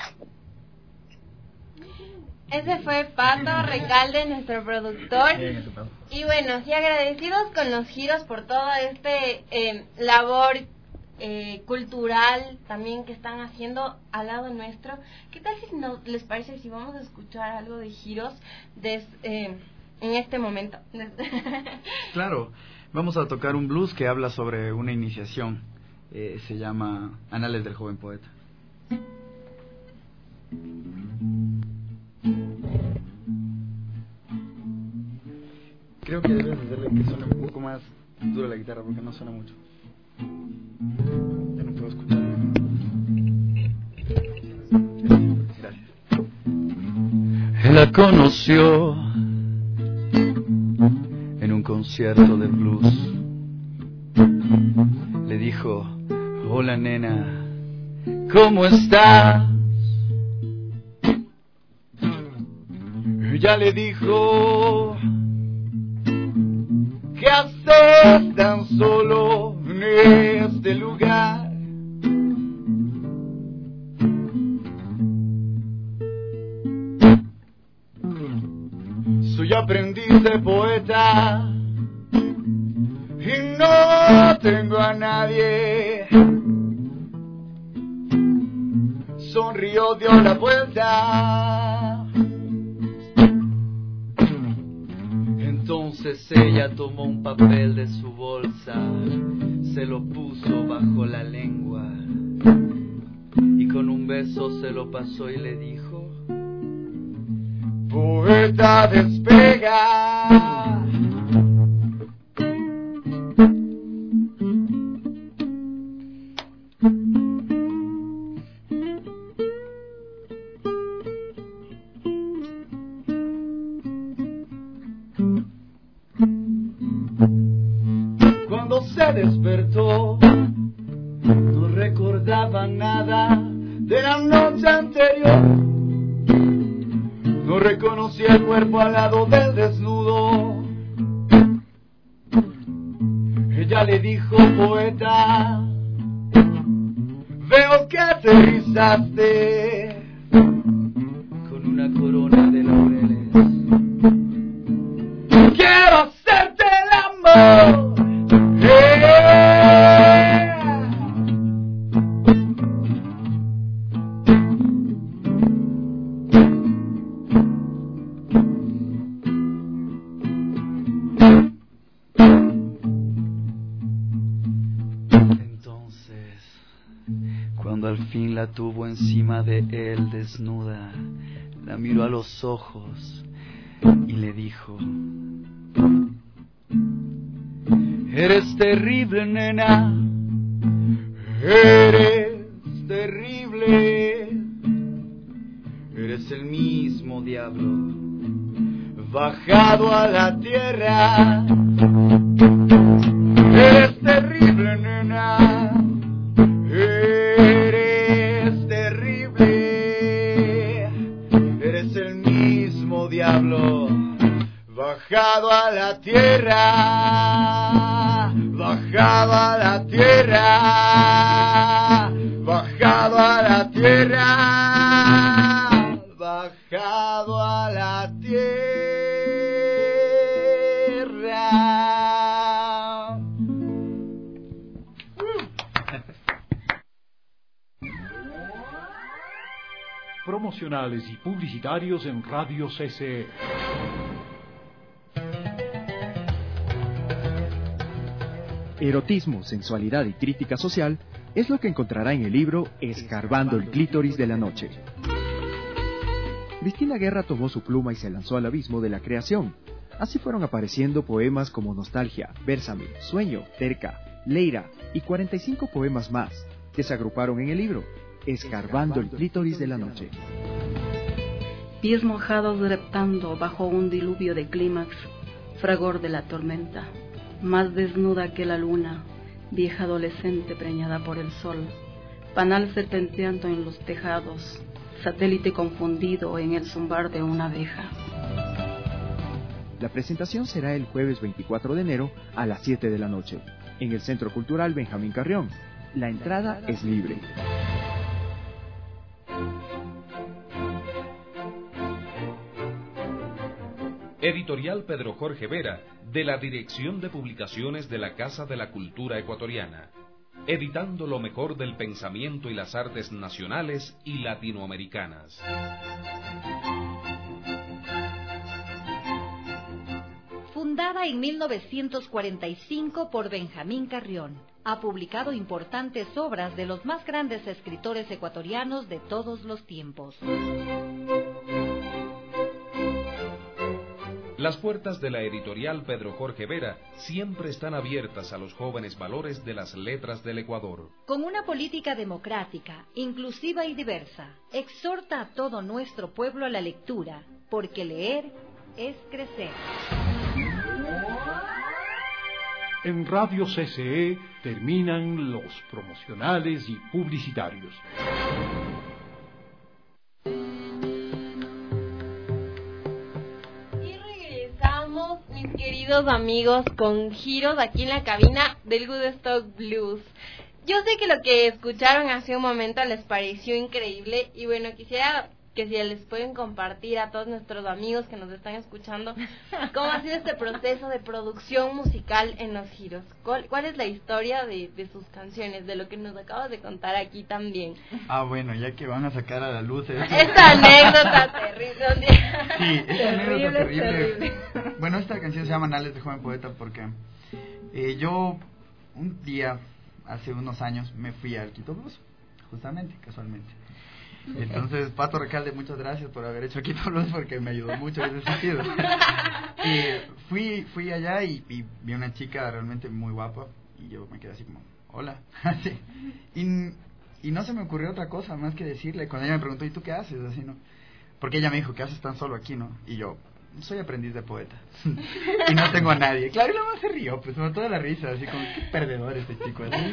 Ese fue Pato Recalde, nuestro productor. Y bueno, sí, agradecidos con los Giros por toda este eh, labor eh, cultural también que están haciendo al lado nuestro. ¿Qué tal si no les parece si vamos a escuchar algo de Giros des, eh, en este momento? Claro, vamos a tocar un blues que habla sobre una iniciación. Eh, se llama Anales del Joven Poeta. Creo que debes hacerle que suene un poco más dura la guitarra porque no suena mucho. Ya no puedo escuchar. Gracias. Él la conoció en un concierto de blues. Le dijo: hola nena, ¿cómo estás? Ella le dijo: ¿qué haces tan solo en este lugar? Soy aprendiz de poeta y no tengo a nadie. Sonrió, dio la vuelta. Entonces ella tomó un papel de su bolsa, se lo puso bajo la lengua y con un beso se lo pasó y le dijo: poeta, despega. Cuando se despertó, no recordaba nada de la noche anterior. No reconocía el cuerpo al lado del desnudo. Ella le dijo: poeta, veo que aterrizaste con una corona de laureles. Quiero hacerte el amor. Al fin la tuvo encima de él desnuda, la miró a los ojos y le dijo: eres terrible, nena, eres terrible, eres el mismo diablo bajado a la tierra. Eres terrible, nena, eres terrible, eres el mismo diablo bajado a la tierra, bajado a la tierra, bajado a la tierra, bajado a la tierra. Promocionales y publicitarios en Radio C C E. Erotismo, sensualidad y crítica social es lo que encontrará en el libro Escarbando el clítoris de la noche. Cristina Guerra tomó su pluma y se lanzó al abismo de la creación. Así fueron apareciendo poemas como Nostalgia, Bésame, Sueño, Terca, Leira y cuarenta y cinco poemas más que se agruparon en el libro Escarbando el clítoris de la noche. Pies mojados reptando bajo un diluvio de clímax, fragor de la tormenta, más desnuda que la luna, vieja adolescente preñada por el sol, panal serpenteando en los tejados, satélite confundido en el zumbar de una abeja. La presentación será el jueves veinticuatro de enero a las siete de la noche, en el Centro Cultural Benjamín Carrión. La entrada es libre. Editorial Pedro Jorge Vera, de la Dirección de Publicaciones de la Casa de la Cultura Ecuatoriana, editando lo mejor del pensamiento y las artes nacionales y latinoamericanas. Fundada en mil novecientos cuarenta y cinco por Benjamín Carrión, ha publicado importantes obras de los más grandes escritores ecuatorianos de todos los tiempos. Las puertas de la editorial Pedro Jorge Vera siempre están abiertas a los jóvenes valores de las letras del Ecuador. Con una política democrática, inclusiva y diversa, exhorta a todo nuestro pueblo a la lectura, porque leer es crecer. En Radio C C E terminan los promocionales y publicitarios. Mis queridos amigos, con giros aquí en la cabina del Woodstock Blues. Yo sé que lo que escucharon hace un momento les pareció increíble y bueno, quisiera que si les pueden compartir a todos nuestros amigos que nos están escuchando cómo ha sido este proceso de producción musical en los giros. ¿Cuál, cuál es la historia de, de sus canciones, de lo que nos acabas de contar aquí también? Ah, bueno, ya que van a sacar a la luz eso. Esta anécdota terrible. Sí, esta anécdota terrible. terrible. Bueno, esta canción se llama Anales de Joven Poeta porque eh, yo un día, hace unos años, me fui al Quito Blues, justamente, casualmente. Entonces, Pato Recalde, muchas gracias por haber hecho Quito Blues porque me ayudó mucho en ese sentido. Y fui fui allá y, y vi una chica realmente muy guapa y yo me quedé así como, hola. Así. Y, y no se me ocurrió otra cosa más que decirle, cuando ella me preguntó, ¿y tú qué haces? Así, ¿no? Porque ella me dijo, ¿qué haces tan solo aquí, no? Y yo, soy aprendiz de poeta y no tengo a nadie. Claro, y luego se rió, pues me mató de la risa, así como, qué perdedor este chico. Así.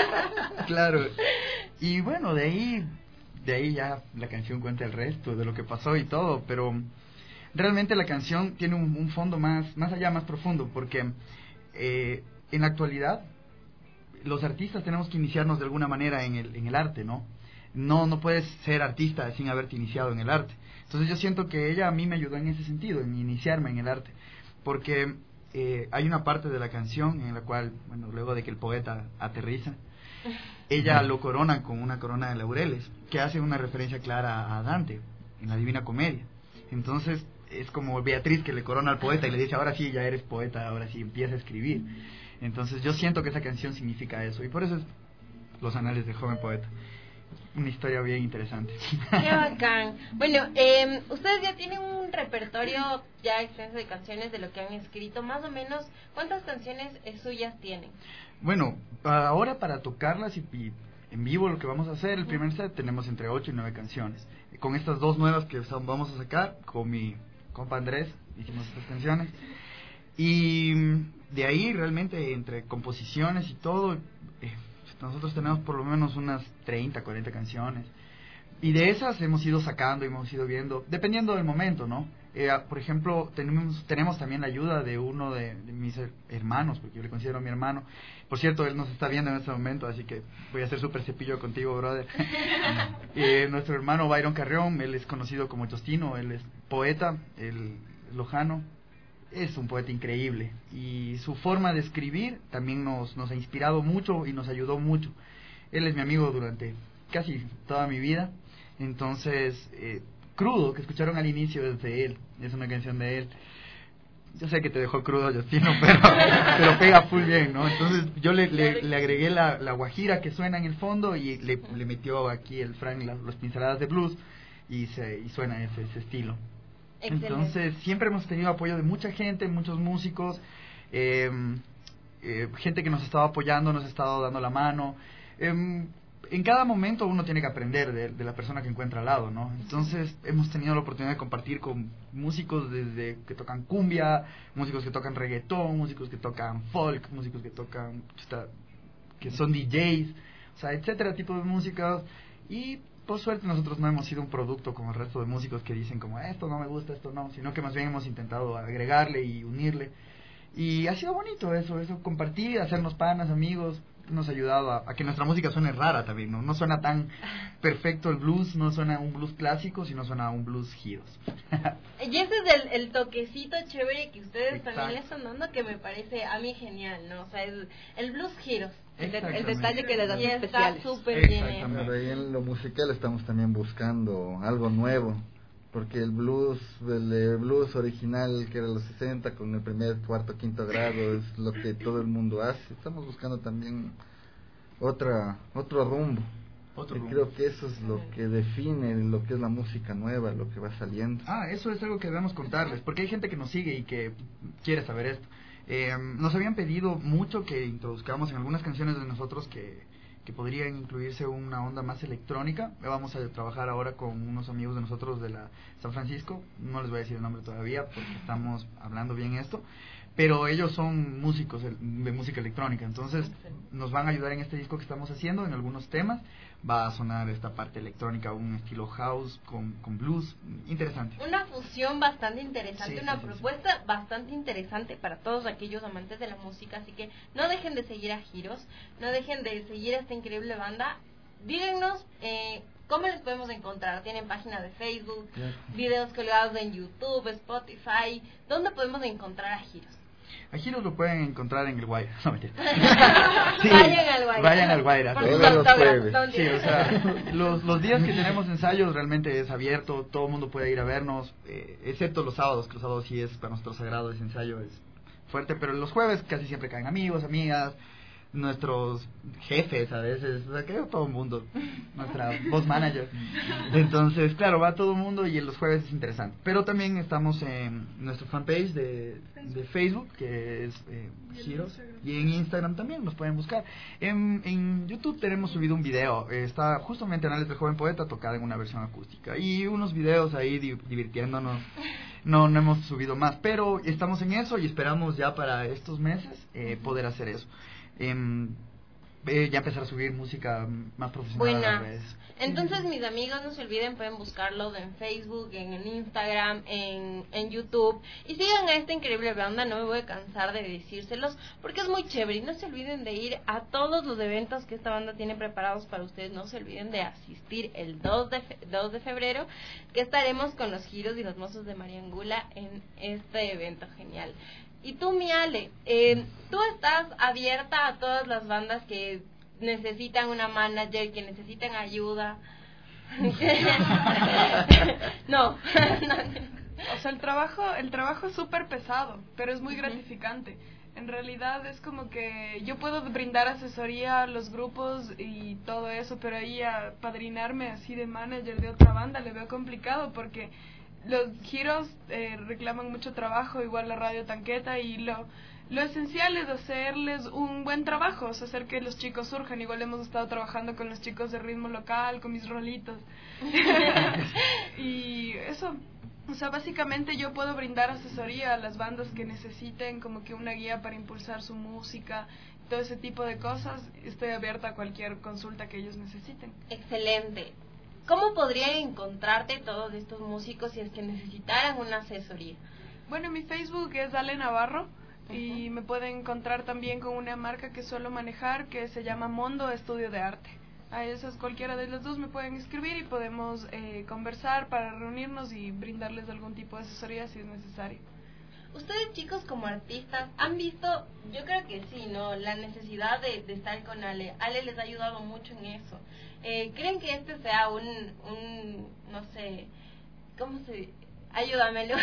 Claro. Y bueno, de ahí... De ahí ya la canción cuenta el resto de lo que pasó y todo, pero realmente la canción tiene un, un fondo más, más allá, más profundo, porque eh, en la actualidad los artistas tenemos que iniciarnos de alguna manera en el, en el arte, ¿no? No, no puedes ser artista sin haberte iniciado en el arte. Entonces yo siento que ella a mí me ayudó en ese sentido, en iniciarme en el arte, porque eh, hay una parte de la canción en la cual, bueno, luego de que el poeta aterriza, ella lo corona con una corona de laureles, que hace una referencia clara a Dante, en la Divina Comedia. Entonces, es como Beatriz que le corona al poeta y le dice, ahora sí, ya eres poeta, ahora sí, empieza a escribir. Entonces, yo siento que esa canción significa eso, y por eso es Los Anales del Joven Poeta. Una historia bien interesante. Qué bacán. Bueno, eh, ustedes ya tienen un repertorio ya extenso de canciones de lo que han escrito. Más o menos, ¿cuántas canciones eh, suyas tienen? Bueno, ahora para tocarlas y, y en vivo lo que vamos a hacer, el primer set, tenemos entre ocho y nueve canciones. Con estas dos nuevas que son, vamos a sacar, con mi compa Andrés, hicimos estas canciones. Y de ahí realmente entre composiciones y todo... Eh, nosotros tenemos por lo menos unas treinta, cuarenta canciones. Y de esas hemos ido sacando y hemos ido viendo, dependiendo del momento, ¿no? Eh, por ejemplo, tenemos, tenemos también la ayuda de uno de, de mis hermanos, porque yo le considero mi hermano. Por cierto, él nos está viendo en este momento, así que voy a hacer súper cepillo contigo, brother. eh, nuestro hermano Byron Carrión, él es conocido como Justino, él es poeta, el lojano. Es un poeta increíble y su forma de escribir también nos, nos ha inspirado mucho y nos ayudó mucho. Él es mi amigo durante casi toda mi vida, entonces... Eh, Crudo, que escucharon al inicio, es de él, es una canción de él. Yo sé que te dejó crudo, Justino, pero, pero pega full bien, ¿no? Entonces yo le, le, le agregué la, la guajira que suena en el fondo y le, le metió aquí el Frank las, las pinceladas de blues y, se, y suena ese, ese estilo. Excelente. Entonces siempre hemos tenido apoyo de mucha gente, muchos músicos, eh, eh, gente que nos ha estado apoyando, nos ha estado dando la mano. Eh, En cada momento uno tiene que aprender de, de la persona que encuentra al lado, ¿no? Entonces hemos tenido la oportunidad de compartir con músicos desde que tocan cumbia, músicos que tocan reggaetón, músicos que tocan folk, músicos que tocan, que son D Js, o sea, etcétera, tipo de músicas. Y por suerte nosotros no hemos sido un producto como el resto de músicos que dicen como esto no me gusta, esto no, sino que más bien hemos intentado agregarle y unirle. Y ha sido bonito eso, eso compartir, hacernos panas, amigos. Nos ha ayudado a, a que nuestra música suene rara también, ¿no? No suena tan perfecto el blues, no suena un blues clásico, sino suena un blues giros. Y ese es el, el toquecito chévere que ustedes Exacto. también le están dando, que me parece a mí genial, ¿no? O sea, el, el blues giros. El, el detalle que le das especiales. Está súper bien. Pero ahí en lo musical estamos también buscando algo nuevo. Porque el blues, el, el blues original que era los sesenta con el primer, cuarto, quinto grado es lo que todo el mundo hace. Estamos buscando también otra otro rumbo. Otro rumbo. Creo que eso es lo que define lo que es la música nueva, lo que va saliendo. Ah, eso es algo que debemos contarles, porque hay gente que nos sigue y que quiere saber esto. Eh, nos habían pedido mucho que introduzcamos en algunas canciones de nosotros que... que podrían incluirse una onda más electrónica. Vamos a trabajar ahora con unos amigos de nosotros de la San Francisco, no les voy a decir el nombre todavía porque estamos hablando bien esto, pero ellos son músicos de música electrónica, entonces nos van a ayudar en este disco que estamos haciendo, en algunos temas. Va a sonar esta parte electrónica, un estilo house con, con blues, interesante. Una fusión bastante interesante, sí, una sí, propuesta sí. bastante interesante para todos aquellos amantes de la música, así que no dejen de seguir a Giros, no dejen de seguir a esta increíble banda. Díganos eh, cómo les podemos encontrar. Tienen página de Facebook, yeah. videos colgados en YouTube, Spotify. ¿Dónde podemos encontrar a Giros? A Giros lo pueden encontrar en el Guaira. No, mentira. Sí, vayan al Guaira. Vayan al Guaira. Todos los jueves. Sí, o sea, los, los días que tenemos ensayos realmente es abierto, todo el mundo puede ir a vernos, eh, excepto los sábados, que los sábados sí es para nosotros sagrado, ese ensayo es fuerte, pero los jueves casi siempre caen amigos, amigas, nuestros jefes a veces, o sea, que todo el mundo, nuestra voz manager. Entonces, claro, va todo el mundo y en los jueves es interesante. Pero también estamos en nuestro fanpage de, de Facebook, que es eh, Giros, y en Instagram también nos pueden buscar. En, en YouTube tenemos subido un video, eh, está justamente Anales del Joven Poeta, tocada en una versión acústica, y unos videos ahí di, divirtiéndonos. No, no hemos subido más, pero estamos en eso y esperamos ya para estos meses eh, poder hacer eso. Eh, eh, ya empezar a subir música más profesional. Buena. Entonces, mis amigos, no se olviden, pueden buscarlos en Facebook, en, en Instagram, en, en YouTube, y sigan a esta increíble banda. No me voy a cansar de decírselos porque es muy chévere. Y no se olviden de ir a todos los eventos que esta banda tiene preparados para ustedes. No se olviden de asistir el dos de febrero, que estaremos con los Giros y los Mozos de Mariangula en este evento genial. Y tú, mi Ale, eh, tú estás abierta a todas las bandas que necesitan una manager, que necesitan ayuda. No. O sea, el trabajo, el trabajo es súper pesado, pero es muy gratificante. En realidad es como que yo puedo brindar asesoría a los grupos y todo eso, pero ahí a padrinarme así de manager de otra banda le veo complicado porque los Giros eh, reclaman mucho trabajo, igual la Radio Tanqueta, y lo lo esencial es hacerles un buen trabajo, o sea, hacer que los chicos surjan. Igual hemos estado trabajando con los chicos de ritmo local, con mis rolitos. Y eso, o sea, básicamente yo puedo brindar asesoría a las bandas que necesiten como que una guía para impulsar su música, todo ese tipo de cosas. Estoy abierta a cualquier consulta que ellos necesiten. Excelente. ¿cómo podrían encontrarte todos estos músicos si es que necesitaran una asesoría? Bueno, mi Facebook es Ale Navarro. Uh-huh. Y me pueden encontrar también con una marca que suelo manejar que se llama Mondo Estudio de Arte. A esas, cualquiera de las dos me pueden escribir y podemos eh, conversar para reunirnos y brindarles algún tipo de asesoría si es necesario. Ustedes, chicos, como artistas, han visto, yo creo que sí, ¿no?, la necesidad de, de estar con Ale. Ale les ha ayudado mucho en eso. Eh, ¿Creen que este sea un, un no sé, ¿cómo se...? Ayúdamelo.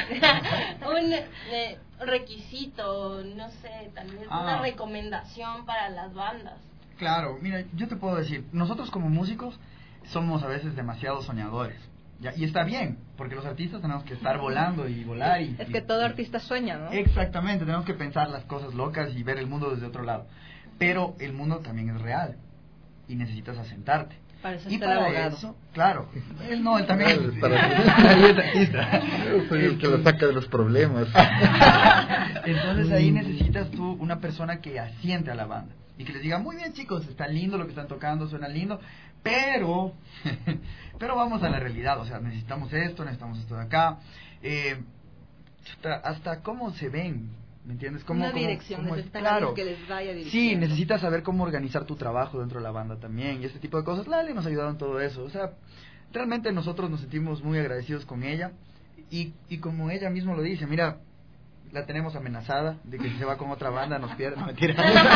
un eh, requisito, no sé, también ah. una recomendación para las bandas? Claro, mira, yo te puedo decir, nosotros como músicos somos a veces demasiado soñadores. Ya, y está bien, porque los artistas tenemos que estar volando y volar. Y, es que todo artista sueña, ¿no? Exactamente, tenemos que pensar las cosas locas y ver el mundo desde otro lado. Pero el mundo también es real y necesitas asentarte. Para eso y está para el abogado. Eso, claro, él no, él también es, es artista. Yo soy el que lo saca de los problemas. Entonces ahí necesitas tú una persona que asiente a la banda y que les diga, muy bien chicos, está lindo lo que están tocando, suena lindo, pero pero vamos a la realidad, o sea, necesitamos esto, necesitamos esto de acá, eh, hasta, hasta cómo se ven, ¿me entiendes? ¿Cómo, una cómo, dirección, cómo necesitan claro, alguien que les vaya dirigiendo. Sí, necesitas saber cómo organizar tu trabajo dentro de la banda también, y este tipo de cosas. Lali nos ayudaron en todo eso, o sea, realmente nosotros nos sentimos muy agradecidos con ella, y, y como ella misma lo dice, mira, la tenemos amenazada de que si se va con otra banda nos pierde. No, mentira.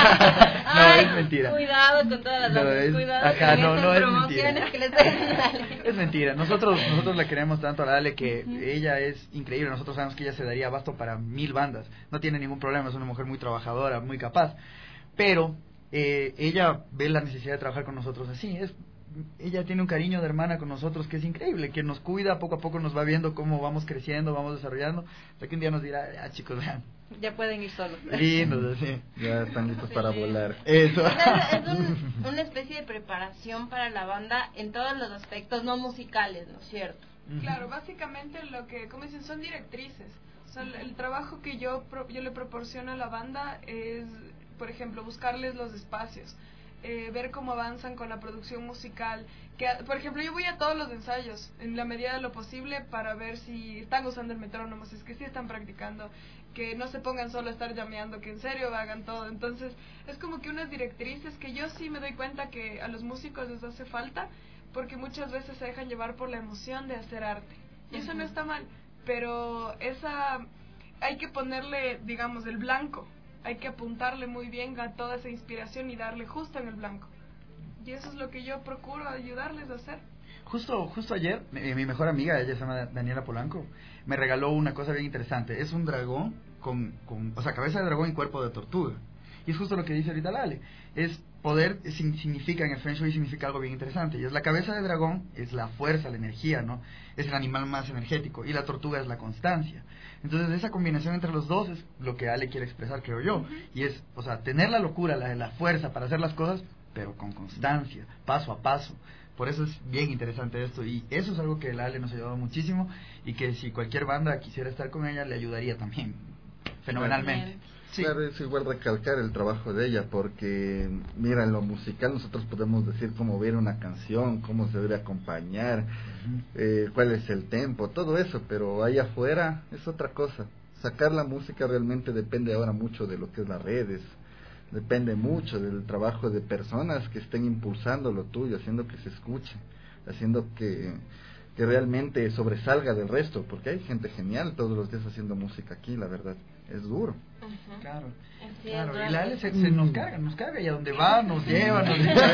No, Ay, es mentira. Cuidado con todas las no, bandas, es, cuidado acá, con no, estas no, es promociones mentira. que les dan. Es mentira. Nosotros nosotros la queremos tanto a la Ale que uh-huh. ella es increíble. Nosotros sabemos que ella se daría abasto para mil bandas. No tiene ningún problema, es una mujer muy trabajadora, muy capaz. Pero eh, ella ve la necesidad de trabajar con nosotros así. Es ella tiene un cariño de hermana con nosotros que es increíble, que nos cuida, poco a poco nos va viendo cómo vamos creciendo, vamos desarrollando, hasta que un día nos dirá, ah chicos, vean, ya pueden ir solos. Lindos, así. Ya están listos sí. para volar. Eso. O sea, es un, una especie de preparación para la banda en todos los aspectos no musicales, ¿no es cierto? Claro, básicamente lo que, como dicen, son directrices. O sea, el, el trabajo que yo, pro, yo le proporciono a la banda es, por ejemplo, buscarles los espacios. Eh, ver cómo avanzan con la producción musical, que por ejemplo yo voy a todos los ensayos en la medida de lo posible para ver si están usando el metrónomo, si es que sí están practicando, que no se pongan solo a estar llameando, que en serio hagan todo. Entonces es como que unas directrices que yo sí me doy cuenta que a los músicos les hace falta, porque muchas veces se dejan llevar por la emoción de hacer arte, y eso uh-huh. no está mal, pero esa hay que ponerle, digamos, el blanco. Hay que apuntarle muy bien a toda esa inspiración y darle justo en el blanco. Y eso es lo que yo procuro ayudarles a hacer. Justo justo ayer, mi, mi mejor amiga, ella se llama Daniela Polanco, me regaló una cosa bien interesante. Es un dragón con, con o sea, cabeza de dragón y cuerpo de tortuga. Y es justo lo que dice ahorita Lale. Es poder, significa en el Feng Shui, significa algo bien interesante. Y es la cabeza de dragón, es la fuerza, la energía, ¿no? Es el animal más energético. Y la tortuga es la constancia. Entonces esa combinación entre los dos es lo que Ale quiere expresar, creo yo. Uh-huh. Y es, o sea, tener la locura, la, la fuerza para hacer las cosas, pero con constancia, paso a paso. Por eso es bien interesante esto. Y eso es algo que la Ale nos ha ayudado muchísimo. Y que si cualquier banda quisiera estar con ella, le ayudaría también. Fenomenalmente. Sí. Claro, es igual recalcar el trabajo de ella, porque mira, en lo musical nosotros podemos decir cómo ver una canción, cómo se debe acompañar, uh-huh. eh, cuál es el tempo, todo eso, pero ahí afuera es otra cosa. Sacar la música realmente depende ahora mucho de lo que es las redes, depende mucho del trabajo de personas que estén impulsando lo tuyo, haciendo que se escuche, haciendo que, que realmente sobresalga del resto, porque hay gente genial todos los días haciendo música aquí, la verdad, es duro. Uh-huh. Claro, sí, claro. Y la Ale se, se nos carga, nos carga y a donde va, nos lleva, nos lleva.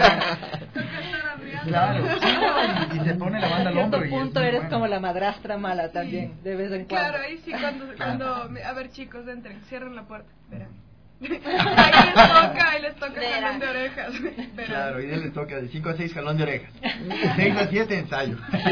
Claro, sí, y, y se pone la banda al hombro. A cierto punto eres bueno. Como la madrastra mala también, sí. De vez en cuando. Claro, ahí sí, cuando, cuando, a ver chicos, entren, cierren la puerta, verán. Ahí les toca, ahí les toca Verán. Jalón de orejas. Verán. Claro, y de ahí les toca de cinco a seis jalón de orejas. De seis a siete ensayo.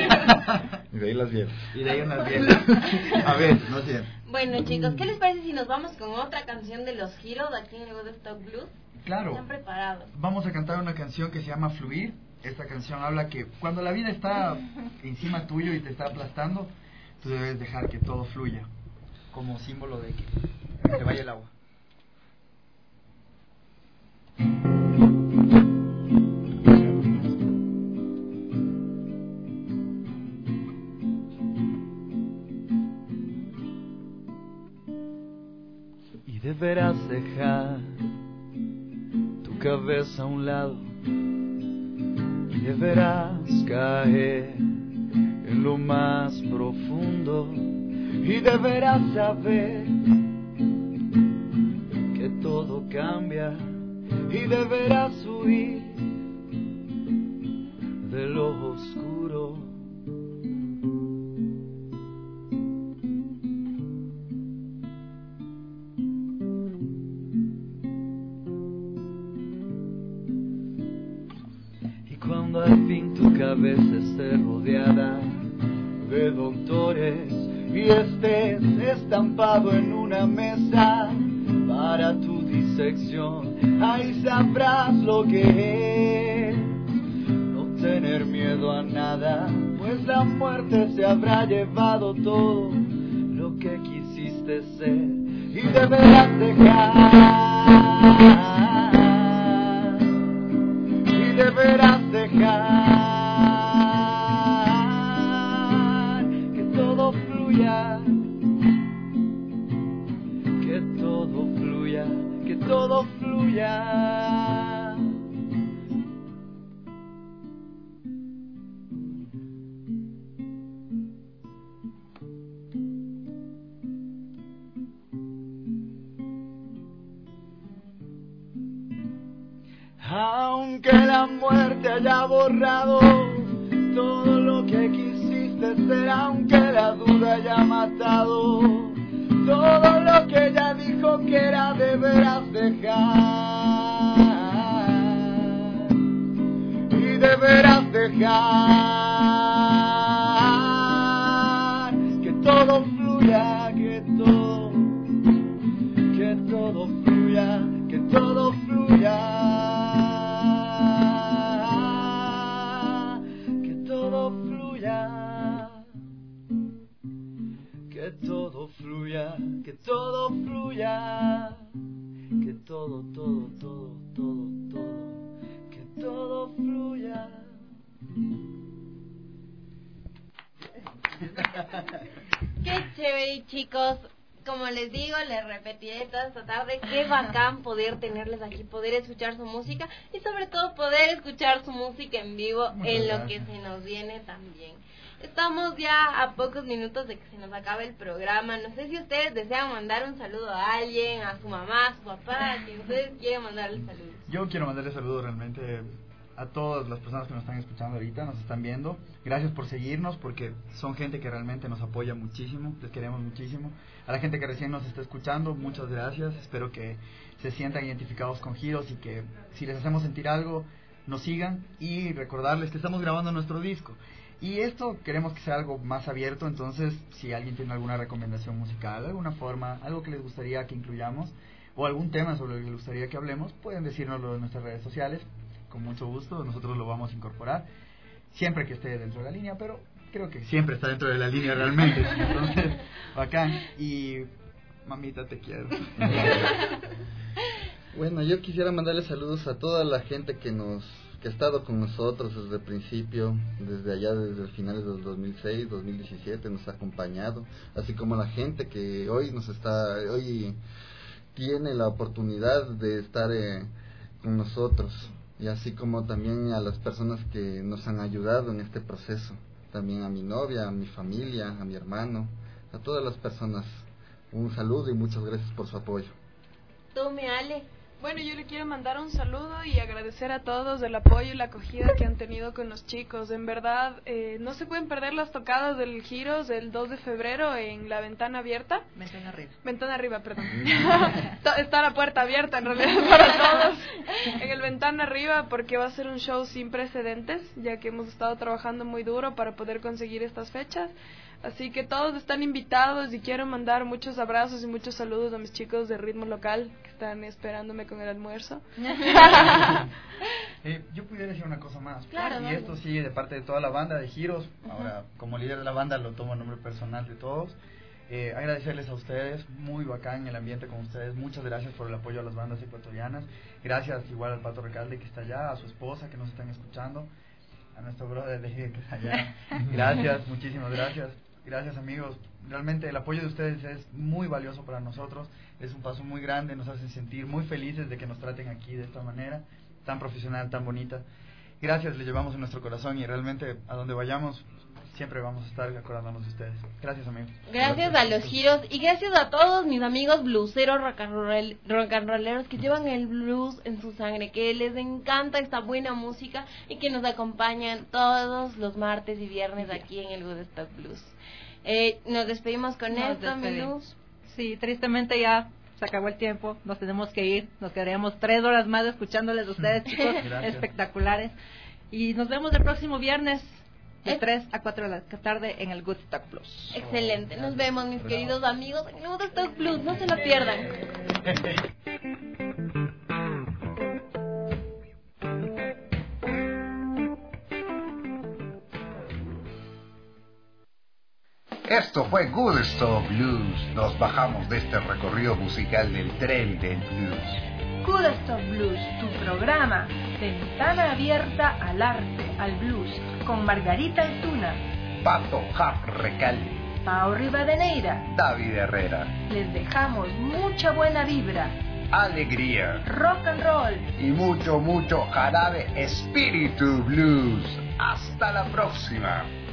Y de ahí las vieron. Y de ahí unas vieron. A ver, no sé. Bueno chicos, ¿qué les parece si nos vamos con otra canción de los Heroes aquí en el Woodstock Blues? Claro. ¿Están preparados? Vamos a cantar una canción que se llama Fluir. Esta canción habla que cuando la vida está encima tuyo y te está aplastando, tú debes dejar que todo fluya, como símbolo de que se vaya el agua. y deberás dejar tu cabeza a un lado y deberás caer en lo más profundo y deberás saber que todo cambia y deberás huir de lo oscuro. Y cuando al fin tu cabeza esté rodeada de doctores y estés estampado en una mesa para tu disección, ahí sabrás lo que es no tener miedo a nada, pues la muerte se habrá llevado todo lo que quisiste ser y deberás dejar y deberás dejar que todo fluya, que todo fluya, que todo fluya. Aunque la muerte haya borrado todo lo que quisiste ser, aunque la duda haya matado todo lo que ella dijo que era, deberás dejar y deberás dejar que todo fluya, que todo, que todo fluya, que todo fluya. Que todo fluya, que todo fluya, que todo, todo, todo, todo, todo, que todo fluya. Qué chévere, chicos. Como les digo, les repetiré toda esta tarde, qué bacán poder tenerles aquí, poder escuchar su música y sobre todo poder escuchar su música en vivo. Muchas en gracias. Lo que se nos viene también. Estamos ya a pocos minutos de que se nos acabe el programa. No sé si ustedes desean mandar un saludo a alguien, a su mamá, a su papá, a quien ustedes quieren mandarle saludos. Yo quiero mandarle saludos realmente a todas las personas que nos están escuchando ahorita, nos están viendo. Gracias por seguirnos, porque son gente que realmente nos apoya muchísimo, les queremos muchísimo. A la gente que recién nos está escuchando, muchas gracias. Espero que se sientan identificados con Giros y que si les hacemos sentir algo, nos sigan. Y recordarles que estamos grabando nuestro disco. Y esto queremos que sea algo más abierto, entonces si alguien tiene alguna recomendación musical, alguna forma, algo que les gustaría que incluyamos, o algún tema sobre el que les gustaría que hablemos, pueden decírnoslo en nuestras redes sociales. Con mucho gusto, nosotros lo vamos a incorporar, siempre que esté dentro de la línea, pero creo que siempre está dentro de la línea realmente, entonces, bacán, y mamita te quiero. Bueno, yo quisiera mandarle saludos a toda la gente que nos que ha estado con nosotros desde el principio, desde allá, desde el finales del dos mil seis, dos mil diecisiete, nos ha acompañado, así como la gente que hoy nos está, hoy tiene la oportunidad de estar eh, con nosotros. Y así como también a las personas que nos han ayudado en este proceso, también a mi novia, a mi familia, a mi hermano, a todas las personas, un saludo y muchas gracias por su apoyo. Tú, mi Ale. Bueno, yo le quiero mandar un saludo y agradecer a todos el apoyo y la acogida que han tenido con los chicos. En verdad, eh, no se pueden perder las tocadas del Giros el dos de febrero en la Ventana Abierta. Ventana Arriba. Ventana Arriba, perdón. Está la puerta abierta en realidad para todos. En el Ventana Arriba, porque va a ser un show sin precedentes, ya que hemos estado trabajando muy duro para poder conseguir estas fechas. Así que todos están invitados y quiero mandar muchos abrazos y muchos saludos a mis chicos de Ritmo Local que están esperándome con el almuerzo. eh, yo pudiera decir una cosa más. Claro, y vale. esto sí de parte de toda la banda de Giros. Uh-huh. Ahora, como líder de la banda, lo tomo en nombre personal de todos. Eh, agradecerles a ustedes, muy bacán el ambiente con ustedes. Muchas gracias por el apoyo a las bandas ecuatorianas. Gracias igual al Pato Recalde que está allá, a su esposa que nos están escuchando, a nuestro brother de que está allá. Gracias, muchísimas gracias. Gracias, amigos. Realmente el apoyo de ustedes es muy valioso para nosotros. Es un paso muy grande, nos hacen sentir muy felices de que nos traten aquí de esta manera, tan profesional, tan bonita. Gracias, le llevamos en nuestro corazón y realmente a donde vayamos siempre vamos a estar acordándonos de ustedes. Gracias, amigos. Gracias, gracias a los giros y gracias a todos mis amigos blueseros, rock and roll, rock and rolleros que llevan el blues en su sangre, que les encanta esta buena música y que nos acompañan todos los martes y viernes aquí en el Woodstock Blues. Eh, nos despedimos con Nos esto, mi despedimos. Luz. Sí, tristemente ya se acabó el tiempo, nos tenemos que ir, nos quedaríamos tres horas más escuchándoles a ustedes, chicos, espectaculares. Y nos vemos el próximo viernes de tres a cuatro de la tarde en el Woodstock Blues. Excelente, nos vemos, mis queridos amigos, en el Woodstock Blues, no se lo pierdan. Esto fue Woodstock Blues. Nos bajamos de este recorrido musical del tren del blues. Woodstock Blues, tu programa, ventana abierta al arte, al blues, con Margarita Altuna, Pato Jap Recalde, Pao Rivadeneira, David Herrera. Les dejamos mucha buena vibra, alegría, rock and roll y mucho, mucho jarabe espíritu blues. Hasta la próxima.